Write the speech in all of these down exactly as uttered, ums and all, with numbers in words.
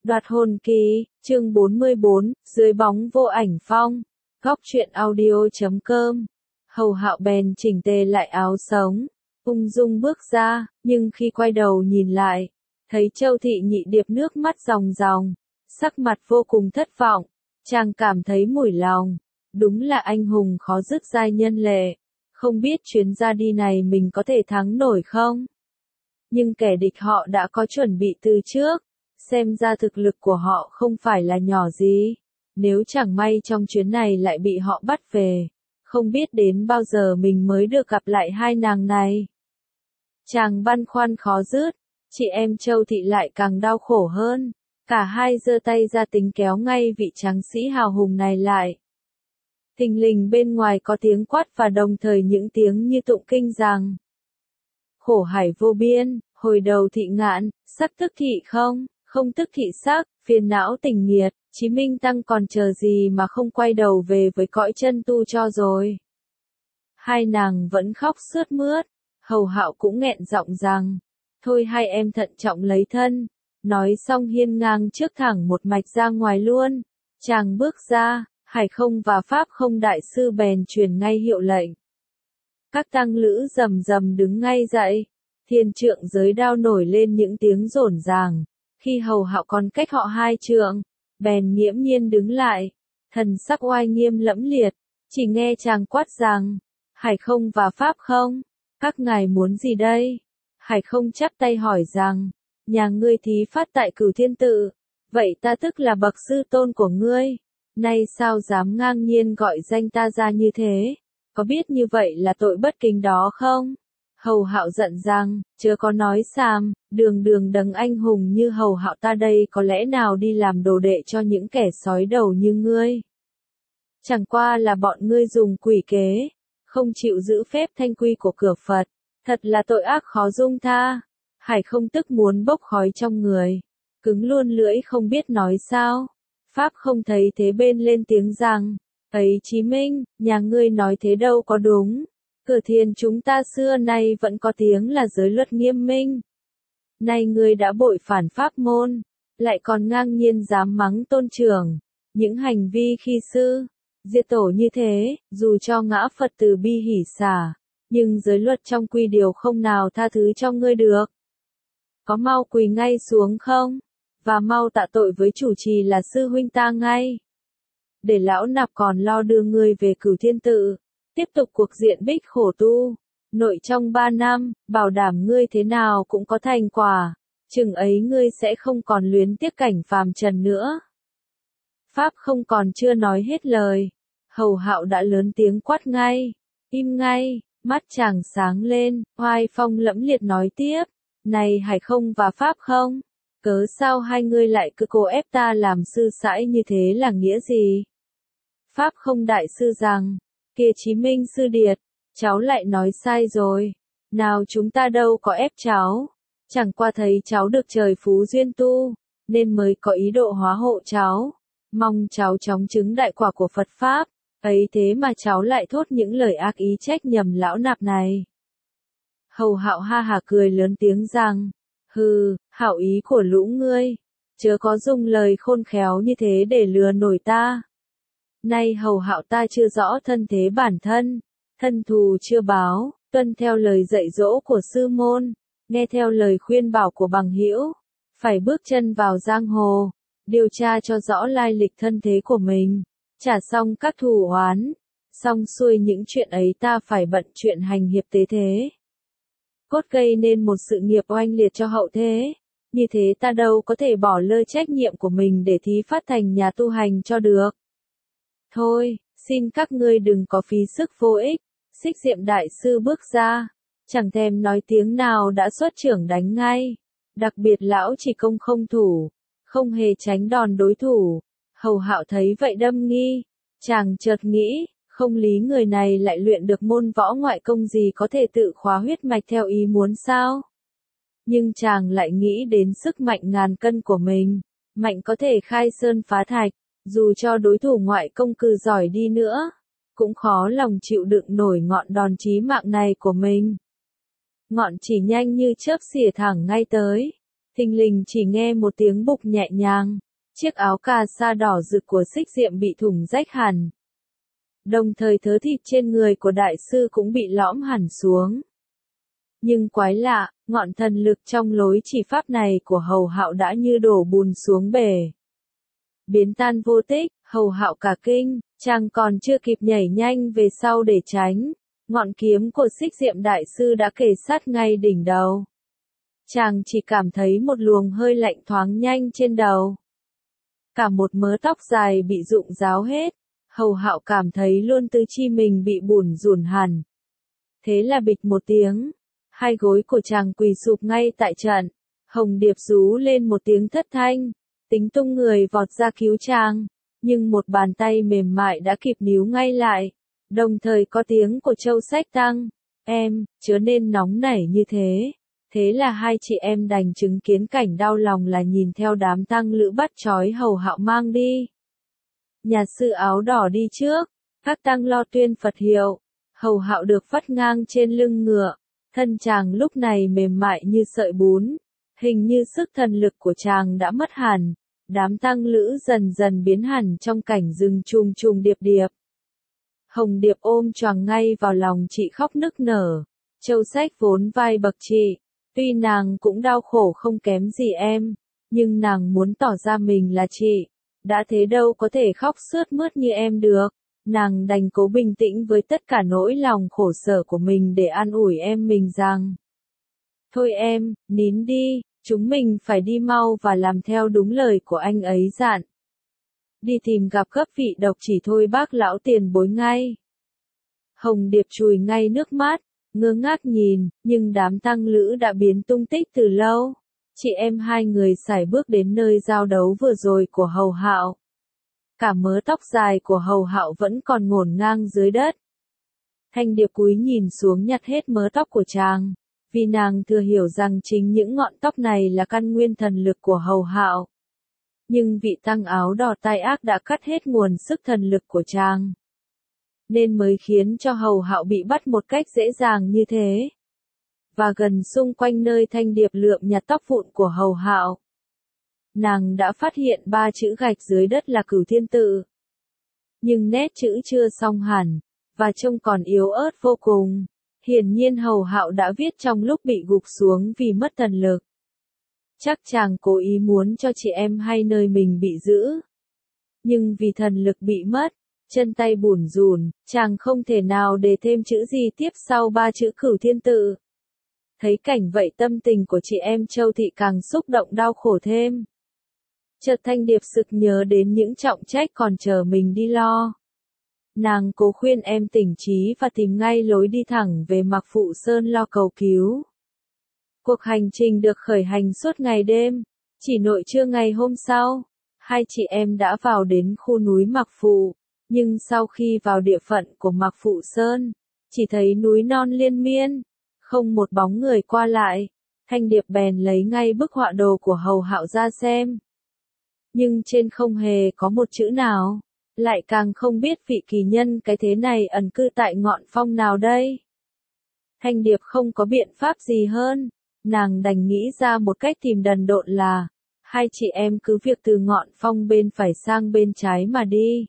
Đoạt hồn kỳ, chương bốn mươi bốn, dưới bóng vô ảnh phong. Góc truyện audio chấm com. Hầu Hạo bèn chỉnh tề lại áo sống, ung dung bước ra, nhưng khi quay đầu nhìn lại, thấy Châu Thị Nhị Điệp nước mắt ròng ròng, sắc mặt vô cùng thất vọng, chàng cảm thấy mủi lòng, đúng là anh hùng khó dứt giai nhân lệ, không biết chuyến ra đi này mình có thể thắng nổi không? Nhưng kẻ địch họ đã có chuẩn bị từ trước, xem ra thực lực của họ không phải là nhỏ gì, nếu chẳng may trong chuyến này lại bị họ bắt về, không biết đến bao giờ mình mới được gặp lại hai nàng này. Chàng băn khoăn khó dứt, chị em Châu Thị lại càng đau khổ hơn, cả hai giơ tay ra tính kéo ngay vị tráng sĩ hào hùng này lại. Thình lình bên ngoài có tiếng quát và đồng thời những tiếng như tụng kinh rằng: khổ hải vô biên, hồi đầu thị ngạn, sắc tức thị không, không tức thị sắc, phiền não tình nghiệt, Chí Minh Tăng còn chờ gì mà không quay đầu về với cõi chân tu cho rồi. Hai nàng vẫn khóc sướt mướt, Hầu Hạo cũng nghẹn giọng rằng: thôi hai em thận trọng lấy thân. Nói xong hiên ngang trước thẳng một mạch ra ngoài luôn. Chàng bước ra, Hải Không và Pháp Không đại sư bèn truyền ngay hiệu lệnh. Các tăng lữ rầm rầm đứng ngay dậy, thiên trượng giới đao nổi lên những tiếng rổn ràng. Khi Hầu Hạo còn cách họ hai trượng, bèn nghiễm nhiên đứng lại, thần sắc oai nghiêm lẫm liệt, chỉ nghe chàng quát rằng: Hải Không và Pháp Không, các ngài muốn gì đây? Hải Không chắp tay hỏi rằng: nhà ngươi thí phát tại Cửu Thiên Tự, vậy ta tức là bậc sư tôn của ngươi, nay sao dám ngang nhiên gọi danh ta ra như thế, có biết như vậy là tội bất kính đó không? Hầu Hạo giận rằng: chớ có nói xàm, đường đường đấng anh hùng như Hầu Hạo ta đây có lẽ nào đi làm đồ đệ cho những kẻ sói đầu như ngươi. Chẳng qua là bọn ngươi dùng quỷ kế, không chịu giữ phép thanh quy của cửa Phật, thật là tội ác khó dung tha. Hải Không tức muốn bốc khói trong người, cứng luôn lưỡi không biết nói sao. Pháp Không thấy thế bên lên tiếng rằng: ấy Chí Minh, nhà ngươi nói thế đâu có đúng. Cửa Thiền chúng ta xưa nay vẫn có tiếng là giới luật nghiêm minh. Nay ngươi đã bội phản pháp môn, lại còn ngang nhiên dám mắng tôn trưởng, những hành vi khi sư diệt tổ như thế, dù cho ngã Phật từ bi hỷ xả, nhưng giới luật trong quy điều không nào tha thứ cho ngươi được. Có mau quỳ ngay xuống không? Và mau tạ tội với chủ trì là sư huynh ta ngay. Để lão nạp còn lo đưa ngươi về Cửu Thiên Tự, tiếp tục cuộc diện bích khổ tu. Nội trong ba năm, bảo đảm ngươi thế nào cũng có thành quả. Chừng ấy ngươi sẽ không còn luyến tiếc cảnh phàm trần nữa. Pháp Không còn chưa nói hết lời, Hầu Hạo đã lớn tiếng quát ngay: im ngay. Mắt chàng sáng lên, oai phong lẫm liệt nói tiếp: này Hải Không và Pháp Không, cớ sao hai ngươi lại cứ cố ép ta làm sư sãi như thế là nghĩa gì? Pháp Không đại sư rằng: kia Chí Minh sư điệt, cháu lại nói sai rồi. Nào chúng ta đâu có ép cháu, chẳng qua thấy cháu được trời phú duyên tu, nên mới có ý độ hóa hộ cháu, mong cháu chóng chứng đại quả của Phật Pháp. Ấy thế mà cháu lại thốt những lời ác ý trách nhầm lão nạp này. Hầu Hạo ha hả cười lớn tiếng rằng: hừ, hảo ý của lũ ngươi, chớ có dùng lời khôn khéo như thế để lừa nổi ta. Nay Hầu Hạo ta chưa rõ thân thế bản thân, thân thù chưa báo, tuân theo lời dạy dỗ của sư môn, nghe theo lời khuyên bảo của bằng hữu, phải bước chân vào giang hồ, điều tra cho rõ lai lịch thân thế của mình, trả xong các thù oán, xong xuôi những chuyện ấy ta phải bận chuyện hành hiệp tế thế. Cốt gây nên một sự nghiệp oanh liệt cho hậu thế, như thế ta đâu có thể bỏ lơ trách nhiệm của mình để thí phát thành nhà tu hành cho được. Thôi, xin các ngươi đừng có phí sức vô ích. Xích Diệm đại sư bước ra, chẳng thèm nói tiếng nào đã xuất trưởng đánh ngay. Đặc biệt lão chỉ công không thủ, không hề tránh đòn đối thủ. Hầu Hạo thấy vậy đâm nghi, chàng chợt nghĩ, không lý người này lại luyện được môn võ ngoại công gì có thể tự khóa huyết mạch theo ý muốn sao? Nhưng chàng lại nghĩ đến sức mạnh ngàn cân của mình, mạnh có thể khai sơn phá thạch, dù cho đối thủ ngoại công cừ giỏi đi nữa, cũng khó lòng chịu đựng nổi ngọn đòn chí mạng này của mình. Ngọn chỉ nhanh như chớp xỉa thẳng ngay tới, Thình lình chỉ nghe một tiếng bục nhẹ nhàng, chiếc áo cà sa đỏ rực của Xích Diệm bị thủng rách hẳn. Đồng thời thớ thịt trên người của đại sư cũng bị lõm hẳn xuống. Nhưng quái lạ, ngọn thần lực trong lối chỉ pháp này của Hầu Hạo đã như đổ bùn xuống bể. Biến tan vô tích, Hầu Hạo cả kinh, chàng còn chưa kịp nhảy nhanh về sau để tránh. Ngọn kiếm của Xích Diệm đại sư đã kề sát ngay đỉnh đầu. Chàng chỉ cảm thấy một luồng hơi lạnh thoáng nhanh trên đầu. Cả một mớ tóc dài bị rụng ráo hết. Hầu Hạo cảm thấy luôn tứ chi mình bị bủn rủn hẳn. Thế là bịch một tiếng. Hai gối của chàng quỳ sụp ngay tại trận. Hồng Điệp rú lên một tiếng thất thanh. Tính tung người vọt ra cứu chàng. Nhưng một bàn tay mềm mại đã kịp níu ngay lại. Đồng thời có tiếng của Châu Sách Tăng. Em, chớ nên nóng nảy như thế. Thế là hai chị em đành chứng kiến cảnh đau lòng là nhìn theo đám tăng lữ bắt trói Hầu Hạo mang đi. Nhà sư áo đỏ đi trước. Các tăng lo tuyên Phật hiệu. Hầu Hạo được vắt ngang trên lưng ngựa. Thân chàng lúc này mềm mại như sợi bún. Hình như sức thần lực của chàng đã mất hẳn. Đám tăng lữ dần dần biến hẳn trong cảnh rừng trùng trùng điệp điệp. Hồng Điệp ôm choàng ngay vào lòng chị khóc nức nở. Châu Sách vốn vai bậc chị. Tuy nàng cũng đau khổ không kém gì em. Nhưng nàng muốn tỏ ra mình là chị. Đã thế đâu có thể khóc sướt mướt như em được. Nàng đành cố bình tĩnh với tất cả nỗi lòng khổ sở của mình để an ủi em mình rằng. Thôi em, nín đi, chúng mình phải đi mau và làm theo đúng lời của anh ấy dặn. Đi tìm gặp gấp vị độc chỉ thôi bác lão tiền bối ngay. Hồng Điệp chùi ngay nước mắt, ngơ ngác nhìn, nhưng đám tăng lữ đã biến tung tích từ lâu. Chị em hai người sải bước đến nơi giao đấu vừa rồi của Hầu Hạo. Cả mớ tóc dài của Hầu Hạo vẫn còn ngổn ngang dưới đất. Thanh Điệp cúi nhìn xuống nhặt hết mớ tóc của chàng, vì nàng thừa hiểu rằng chính những ngọn tóc này là căn nguyên thần lực của Hầu Hạo. Nhưng vị tăng áo đỏ tai ác đã cắt hết nguồn sức thần lực của chàng, nên mới khiến cho Hầu Hạo bị bắt một cách dễ dàng như thế. Và gần xung quanh nơi Thanh Điệp lượm nhặt tóc vụn của Hầu Hạo, nàng đã phát hiện ba chữ gạch dưới đất là Cửu Thiên Tự. Nhưng nét chữ chưa xong hẳn, và trông còn yếu ớt vô cùng. Hiển nhiên Hầu Hạo đã viết trong lúc bị gục xuống vì mất thần lực. Chắc chàng cố ý muốn cho chị em hay nơi mình bị giữ. Nhưng vì thần lực bị mất, chân tay bủn rủn, chàng không thể nào để thêm chữ gì tiếp sau ba chữ Cửu Thiên Tự. Thấy cảnh vậy tâm tình của chị em Châu Thị càng xúc động đau khổ thêm. Chợt Thanh Điệp sực nhớ đến những trọng trách còn chờ mình đi lo. Nàng cố khuyên em tỉnh trí và tìm ngay lối đi thẳng về Mạc Phụ Sơn lo cầu cứu. Cuộc hành trình được khởi hành suốt ngày đêm. Chỉ nội trưa ngày hôm sau, hai chị em đã vào đến khu núi Mạc Phụ. Nhưng sau khi vào địa phận của Mạc Phụ Sơn, chỉ thấy núi non liên miên, không một bóng người qua lại. Thanh Điệp bèn lấy ngay bức họa đồ của Hầu Hạo ra xem. Nhưng trên không hề có một chữ nào. Lại càng không biết vị kỳ nhân cái thế này ẩn cư tại ngọn phong nào đây. Thanh Điệp không có biện pháp gì hơn. Nàng đành nghĩ ra một cách tìm đần độn là, hai chị em cứ việc từ ngọn phong bên phải sang bên trái mà đi.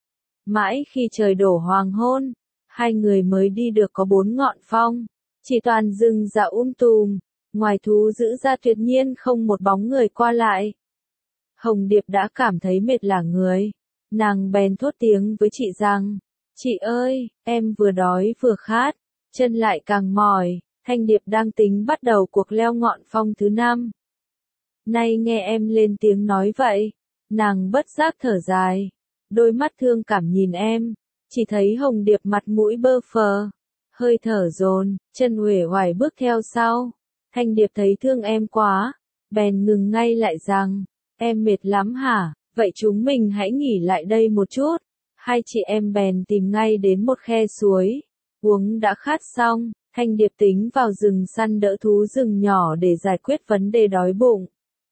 Mãi khi trời đổ hoàng hôn, hai người mới đi được có bốn ngọn phong, chỉ toàn rừng rạ um tùm, ngoài thú dữ ra tuyệt nhiên không một bóng người qua lại. Hồng Điệp đã cảm thấy mệt lả người, nàng bèn thốt tiếng với chị rằng, chị ơi, em vừa đói vừa khát, chân lại càng mỏi. Thanh Điệp đang tính bắt đầu cuộc leo ngọn phong thứ năm. Nay nghe em lên tiếng nói vậy, nàng bất giác thở dài, đôi mắt thương cảm nhìn em, chỉ thấy Hồng Điệp mặt mũi bơ phờ, hơi thở dồn, chân uể oải bước theo sau. Thanh Điệp thấy thương em quá, bèn ngừng ngay lại rằng, em mệt lắm hả, vậy chúng mình hãy nghỉ lại đây một chút. Hai chị em bèn tìm ngay đến một khe suối, uống đã khát xong. Thanh Điệp tính vào rừng săn đỡ thú rừng nhỏ để giải quyết vấn đề đói bụng.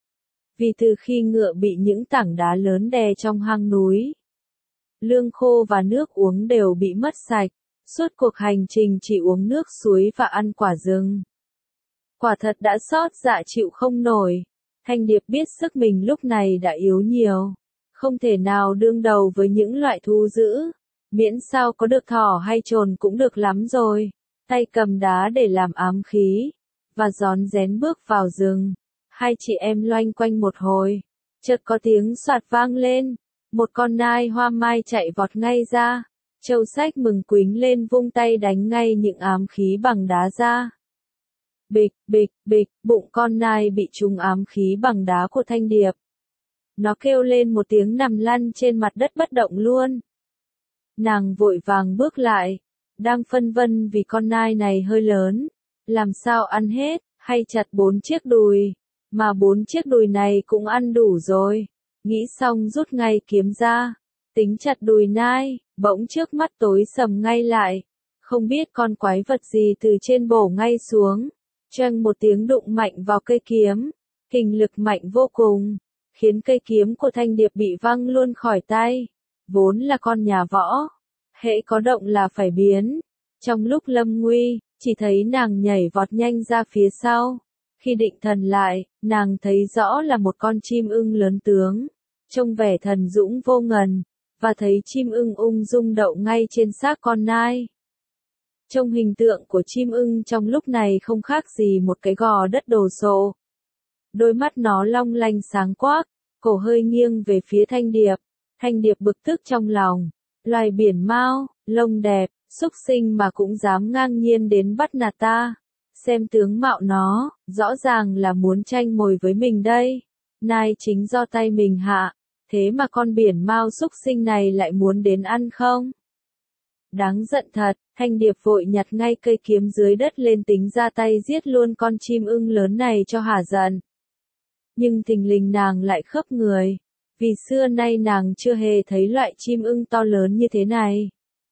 Vì từ khi ngựa bị những tảng đá lớn đè trong hang núi, lương khô và nước uống đều bị mất sạch, suốt cuộc hành trình chỉ uống nước suối và ăn quả rừng. Quả thật đã xót dạ chịu không nổi, Thanh Điệp biết sức mình lúc này đã yếu nhiều, không thể nào đương đầu với những loại thú dữ, miễn sao có được thỏ hay trồn cũng được lắm rồi. Tay cầm đá để làm ám khí, và rón rén bước vào rừng. Hai chị em loanh quanh một hồi, chợt có tiếng soạt vang lên, một con nai hoa mai chạy vọt ngay ra. Châu Sách mừng quính lên vung tay đánh ngay những ám khí bằng đá ra. Bịch, bịch, bịch, bụng con nai bị trúng ám khí bằng đá của Thanh Điệp. Nó kêu lên một tiếng nằm lăn trên mặt đất bất động luôn. Nàng vội vàng bước lại, đang phân vân vì con nai này hơi lớn, làm sao ăn hết, hay chặt bốn chiếc đùi, mà bốn chiếc đùi này cũng ăn đủ rồi. Nghĩ xong rút ngay kiếm ra, tính chặt đùi nai, bỗng trước mắt tối sầm ngay lại, không biết con quái vật gì từ trên bổ ngay xuống, choang một tiếng đụng mạnh vào cây kiếm, kình lực mạnh vô cùng, khiến cây kiếm của Thanh Điệp bị văng luôn khỏi tay. Vốn là con nhà võ, hễ có động là phải biến. Trong lúc lâm nguy, chỉ thấy nàng nhảy vọt nhanh ra phía sau. Khi định thần lại, nàng thấy rõ là một con chim ưng lớn tướng, trông vẻ thần dũng vô ngần, và thấy chim ưng ung dung đậu ngay trên xác con nai. Trông hình tượng của chim ưng trong lúc này không khác gì một cái gò đất đồ sộ. Đôi mắt nó long lanh sáng quắc, cổ hơi nghiêng về phía Thanh Điệp. Thanh Điệp bực tức trong lòng, loài biển mao, lông đẹp, xúc sinh mà cũng dám ngang nhiên đến bắt nạt ta. Xem tướng mạo nó, rõ ràng là muốn tranh mồi với mình đây. Nai chính do tay mình hạ, thế mà con biển mao xúc sinh này lại muốn đến ăn không? Đáng giận thật, Thanh Điệp vội nhặt ngay cây kiếm dưới đất lên tính ra tay giết luôn con chim ưng lớn này cho hả giận. Nhưng thình lình nàng lại khấp người, vì xưa nay nàng chưa hề thấy loại chim ưng to lớn như thế này.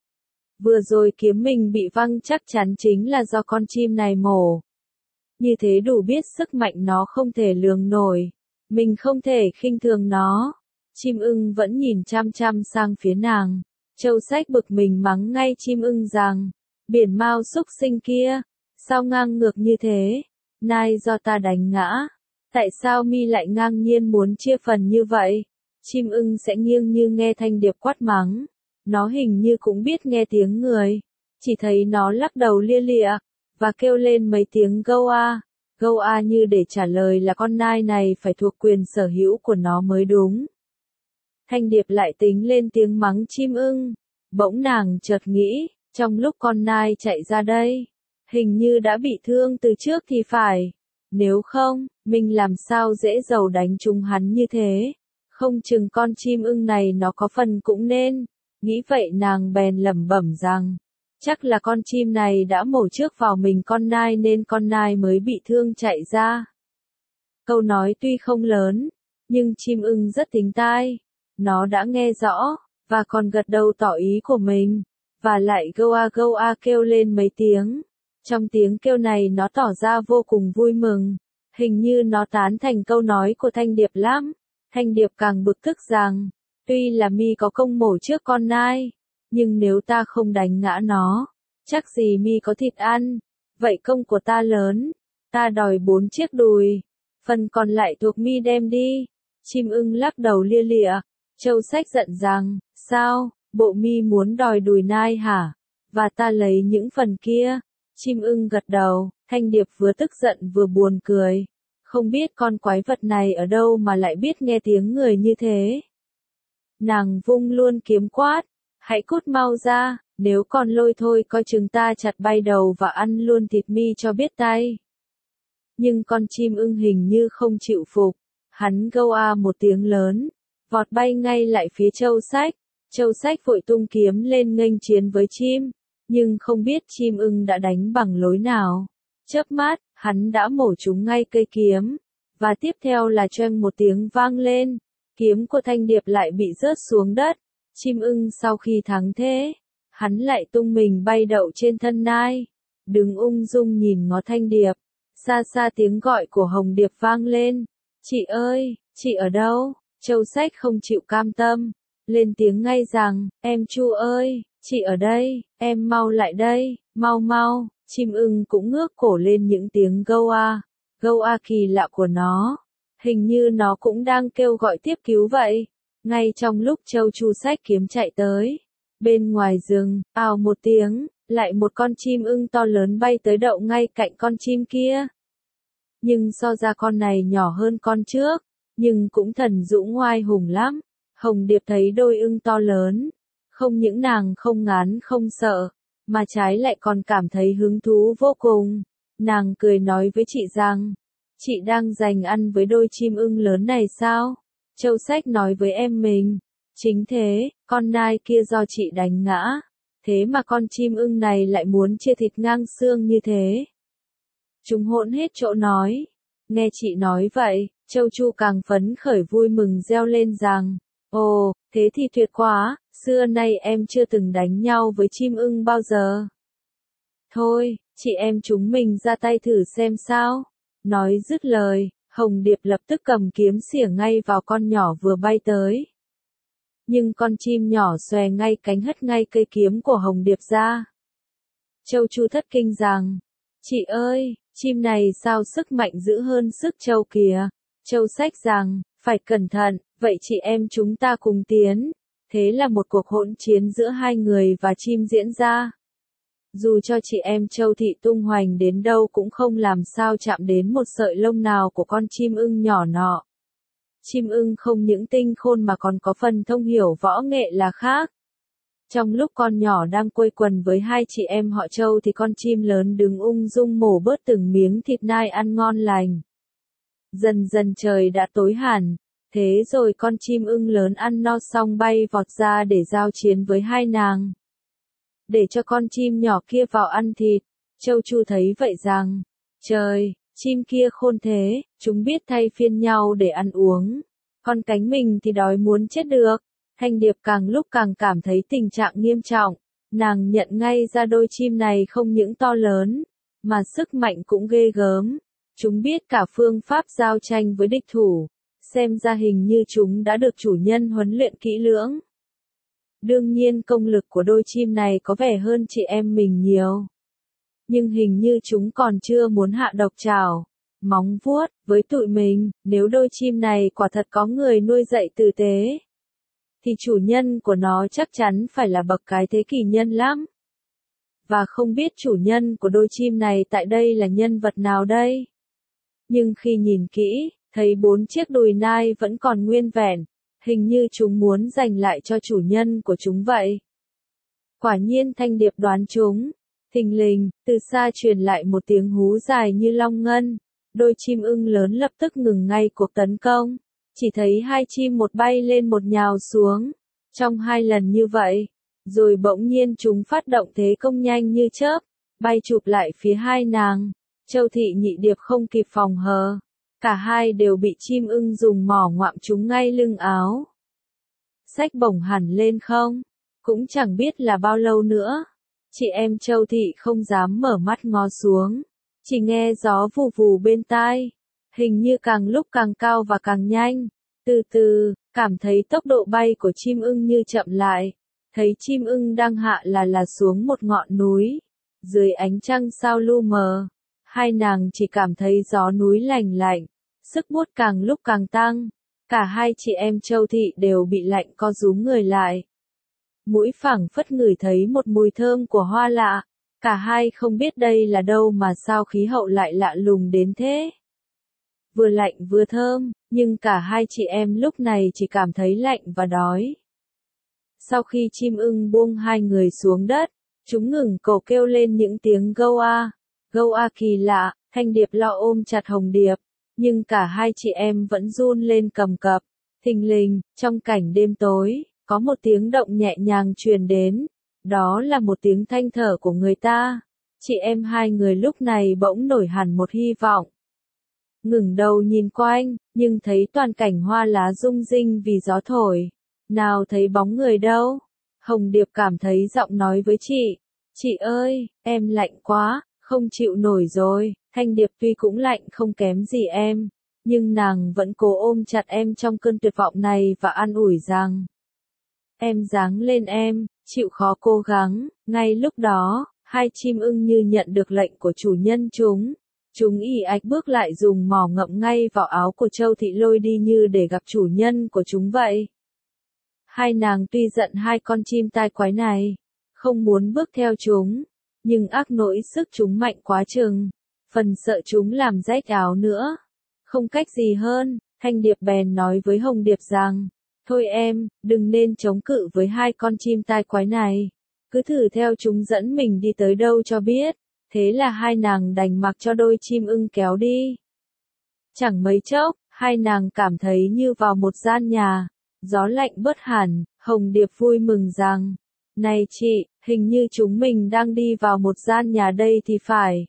Vừa rồi kiếm mình bị văng chắc chắn chính là do con chim này mổ. Như thế đủ biết sức mạnh nó không thể lường nổi, mình không thể khinh thường nó. Chim ưng vẫn nhìn chăm chăm sang phía nàng. Châu Sách bực mình mắng ngay chim ưng rằng, biển mao xúc sinh kia, sao ngang ngược như thế, nai do ta đánh ngã, tại sao mi lại ngang nhiên muốn chia phần như vậy? Chim ưng sẽ nghiêng như nghe Thanh Điệp quát mắng, nó hình như cũng biết nghe tiếng người, chỉ thấy nó lắc đầu lia lịa, và kêu lên mấy tiếng gâu a, gâu a như để trả lời là con nai này phải thuộc quyền sở hữu của nó mới đúng. Thanh Điệp lại tính lên tiếng mắng chim ưng, bỗng nàng chợt nghĩ, trong lúc con nai chạy ra đây, hình như đã bị thương từ trước thì phải, nếu không, mình làm sao dễ dầu đánh trúng hắn như thế, không chừng con chim ưng này nó có phần cũng nên, nghĩ vậy nàng bèn lẩm bẩm rằng, chắc là con chim này đã mổ trước vào mình con nai nên con nai mới bị thương chạy ra. Câu nói tuy không lớn, nhưng chim ưng rất thính tai. Nó đã nghe rõ, và còn gật đầu tỏ ý của mình, và lại gâu a gâu a kêu lên mấy tiếng. Trong tiếng kêu này nó tỏ ra vô cùng vui mừng, hình như nó tán thành câu nói của Thanh Điệp lắm. Thanh Điệp càng bực tức rằng, tuy là mi có công mổ trước con nai, nhưng nếu ta không đánh ngã nó, chắc gì mi có thịt ăn, vậy công của ta lớn, ta đòi bốn chiếc đùi, phần còn lại thuộc mi đem đi. Chim ưng lắc đầu lia lịa. Châu Sách giận rằng, sao, bộ mi muốn đòi đùi nai hả? Và ta lấy những phần kia. Chim ưng gật đầu, Thanh Điệp vừa tức giận vừa buồn cười. Không biết con quái vật này ở đâu mà lại biết nghe tiếng người như thế. Nàng vung luôn kiếm quát, hãy cút mau ra, nếu còn lôi thôi coi chừng ta chặt bay đầu và ăn luôn thịt mi cho biết tay. Nhưng con chim ưng hình như không chịu phục, hắn gâu a một tiếng lớn, vọt bay ngay lại phía Châu Sách. Châu Sách vội tung kiếm lên nghênh chiến với chim, nhưng không biết chim ưng đã đánh bằng lối nào. Chớp mắt, hắn đã mổ trúng ngay cây kiếm, và tiếp theo là choeng một tiếng vang lên, kiếm của Thanh Điệp lại bị rớt xuống đất. Chim ưng sau khi thắng thế, hắn lại tung mình bay đậu trên thân nai, đứng ung dung nhìn ngó Thanh Điệp. Xa xa tiếng gọi của Hồng Điệp vang lên, chị ơi, chị ở đâu? Châu Sách không chịu cam tâm, lên tiếng ngay rằng, em Chu ơi, chị ở đây, em mau lại đây, mau mau. Chim ưng cũng ngước cổ lên những tiếng gâu a, gâu a kỳ lạ của nó, Hình như nó cũng đang kêu gọi tiếp cứu vậy. Ngay trong lúc Châu Chu xách kiếm chạy tới, bên ngoài rừng, ào một tiếng, lại một con chim ưng to lớn bay tới đậu ngay cạnh con chim kia. Nhưng so ra con này nhỏ hơn con trước, nhưng cũng thần dũng oai hùng lắm. Hồng Điệp thấy đôi ưng to lớn, không những nàng không ngán không sợ, mà trái lại còn cảm thấy hứng thú vô cùng. Nàng cười nói với chị rằng, chị đang giành ăn với đôi chim ưng lớn này sao? Châu Sách nói với em mình, chính thế, con nai kia do chị đánh ngã, thế mà con chim ưng này lại muốn chia thịt ngang xương như thế. Chúng hỗn hết chỗ nói. Nghe chị nói vậy, Châu Chu càng phấn khởi vui mừng reo lên rằng, ồ, thế thì tuyệt quá, xưa nay em chưa từng đánh nhau với chim ưng bao giờ. Thôi, chị em chúng mình ra tay thử xem sao. Nói dứt lời, Hồng Điệp lập tức cầm kiếm xỉa ngay vào con nhỏ vừa bay tới. Nhưng con chim nhỏ xòe ngay cánh hất ngay cây kiếm của Hồng Điệp ra. Châu Chu thất kinh rằng, chị ơi, chim này sao sức mạnh dữ hơn sức Châu kìa. Châu Sách rằng, phải cẩn thận, vậy chị em chúng ta cùng tiến. Thế là một cuộc hỗn chiến giữa hai người và chim diễn ra. Dù cho chị em Châu Thị tung hoành đến đâu cũng không làm sao chạm đến một sợi lông nào của con chim ưng nhỏ nọ. Chim ưng không những tinh khôn mà còn có phần thông hiểu võ nghệ là khác. Trong lúc con nhỏ đang quây quần với hai chị em họ Châu thì con chim lớn đứng ung dung mổ bớt từng miếng thịt nai ăn ngon lành. Dần dần trời đã tối hẳn, thế rồi con chim ưng lớn ăn no xong bay vọt ra để giao chiến với hai nàng. Để cho con chim nhỏ kia vào ăn thịt, Châu Chu thấy vậy rằng, trời, chim kia khôn thế, chúng biết thay phiên nhau để ăn uống. Con cánh mình thì đói muốn chết được. Thanh Điệp càng lúc càng cảm thấy tình trạng nghiêm trọng. Nàng nhận ngay ra đôi chim này không những to lớn, mà sức mạnh cũng ghê gớm. Chúng biết cả phương pháp giao tranh với địch thủ. Xem ra hình như chúng đã được chủ nhân huấn luyện kỹ lưỡng. Đương nhiên công lực của đôi chim này có vẻ hơn chị em mình nhiều. Nhưng hình như chúng còn chưa muốn hạ độc trảo, móng vuốt, với tụi mình. Nếu đôi chim này quả thật có người nuôi dạy tử tế, thì chủ nhân của nó chắc chắn phải là bậc cái thế kỳ nhân lắm. Và không biết chủ nhân của đôi chim này tại đây là nhân vật nào đây? Nhưng khi nhìn kỹ, thấy bốn chiếc đùi nai vẫn còn nguyên vẹn, hình như chúng muốn giành lại cho chủ nhân của chúng vậy. Quả nhiên Thanh Điệp đoán chúng. Thình lình, từ xa truyền lại một tiếng hú dài như long ngân. Đôi chim ưng lớn lập tức ngừng ngay cuộc tấn công. Chỉ thấy hai chim một bay lên một nhào xuống. Trong hai lần như vậy, rồi bỗng nhiên chúng phát động thế công nhanh như chớp, bay chụp lại phía hai nàng. Châu Thị Nhị Điệp không kịp phòng hờ. Cả hai đều bị chim ưng dùng mỏ ngoạm chúng ngay lưng áo. Xách bổng hẳn lên không? Cũng chẳng biết là bao lâu nữa. Chị em Châu Thị không dám mở mắt ngó xuống. Chỉ nghe gió vù vù bên tai. Hình như càng lúc càng cao và càng nhanh. Từ từ, cảm thấy tốc độ bay của chim ưng như chậm lại. Thấy chim ưng đang hạ là là xuống một ngọn núi. Dưới ánh trăng sao lu mờ. Hai nàng chỉ cảm thấy gió núi lành lạnh. Sức buốt càng lúc càng tăng. Cả hai chị em Châu Thị đều bị lạnh co rúm người lại. Mũi phảng phất ngửi thấy một mùi thơm của hoa lạ. Cả hai không biết đây là đâu mà sao khí hậu lại lạ lùng đến thế. Vừa lạnh vừa thơm, nhưng cả hai chị em lúc này chỉ cảm thấy lạnh và đói. Sau khi chim ưng buông hai người xuống đất, chúng ngừng cổ kêu lên những tiếng gâu a, gâu a kỳ lạ. Thanh Điệp lo ôm chặt Hồng Điệp, nhưng cả hai chị em vẫn run lên cầm cập. Thình lình, trong cảnh đêm tối, có một tiếng động nhẹ nhàng truyền đến, đó là một tiếng thanh thở của người ta. Chị em hai người lúc này bỗng nổi hẳn một hy vọng. Ngừng đầu nhìn quanh, nhưng thấy toàn cảnh hoa lá rung rinh vì gió thổi. Nào thấy bóng người đâu? Hồng Điệp cảm thấy giọng nói với chị. Chị ơi, em lạnh quá, không chịu nổi rồi. Thanh Điệp tuy cũng lạnh không kém gì em, nhưng nàng vẫn cố ôm chặt em trong cơn tuyệt vọng này và an ủi rằng, em ráng lên em, chịu khó cố gắng. Ngay lúc đó, hai chim ưng như nhận được lệnh của chủ nhân chúng. Chúng ì ạch bước lại dùng mỏ ngậm ngay vào áo của Châu Thị lôi đi như để gặp chủ nhân của chúng vậy. Hai nàng tuy giận hai con chim tai quái này, không muốn bước theo chúng, nhưng ác nỗi sức chúng mạnh quá chừng, phần sợ chúng làm rách áo nữa. Không cách gì hơn, Thanh Điệp bèn nói với Hồng Điệp rằng, thôi em, đừng nên chống cự với hai con chim tai quái này, cứ thử theo chúng dẫn mình đi tới đâu cho biết. Thế là hai nàng đành mặc cho đôi chim ưng kéo đi. Chẳng mấy chốc, hai nàng cảm thấy như vào một gian nhà, gió lạnh bớt hẳn, Hồng Điệp vui mừng rằng, này chị, hình như chúng mình đang đi vào một gian nhà đây thì phải.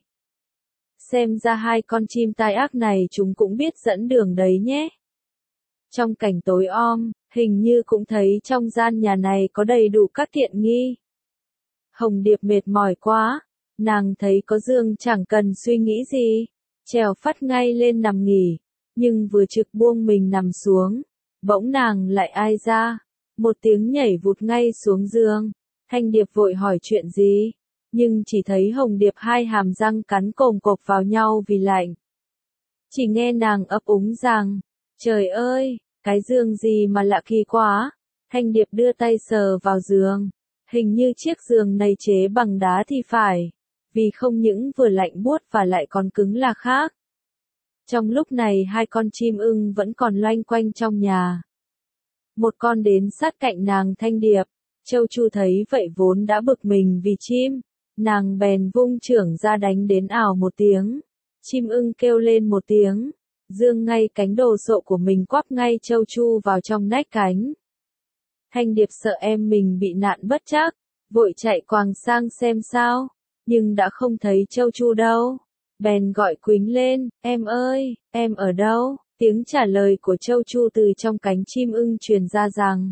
Xem ra hai con chim tai ác này chúng cũng biết dẫn đường đấy nhé. Trong cảnh tối om, hình như cũng thấy trong gian nhà này có đầy đủ các tiện nghi. Hồng Điệp mệt mỏi quá, nàng thấy có giường chẳng cần suy nghĩ gì, trèo phắt ngay lên nằm nghỉ, nhưng vừa trực buông mình nằm xuống, bỗng nàng lại ai ra, một tiếng nhảy vụt ngay xuống giường. Thanh Điệp vội hỏi chuyện gì, nhưng chỉ thấy Hồng Điệp hai hàm răng cắn cồm cộp vào nhau vì lạnh. Chỉ nghe nàng ấp úng rằng, trời ơi, cái giường gì mà lạ kỳ quá. Thanh Điệp đưa tay sờ vào giường, hình như chiếc giường này chế bằng đá thì phải, vì không những vừa lạnh buốt và lại còn cứng là khác. Trong lúc này hai con chim ưng vẫn còn loanh quanh trong nhà. Một con đến sát cạnh nàng Thanh Điệp, Châu Chu thấy vậy vốn đã bực mình vì chim, nàng bèn vung chưởng ra đánh đến ào một tiếng. Chim ưng kêu lên một tiếng, giương ngay cánh đồ sộ của mình quắp ngay Châu Chu vào trong nách cánh. Thanh Điệp sợ em mình bị nạn bất trắc, vội chạy quàng sang xem sao, nhưng đã không thấy Châu Chu đâu. Bèn gọi Quýnh lên, em ơi, em ở đâu? Tiếng trả lời của Châu Chu từ trong cánh chim ưng truyền ra rằng,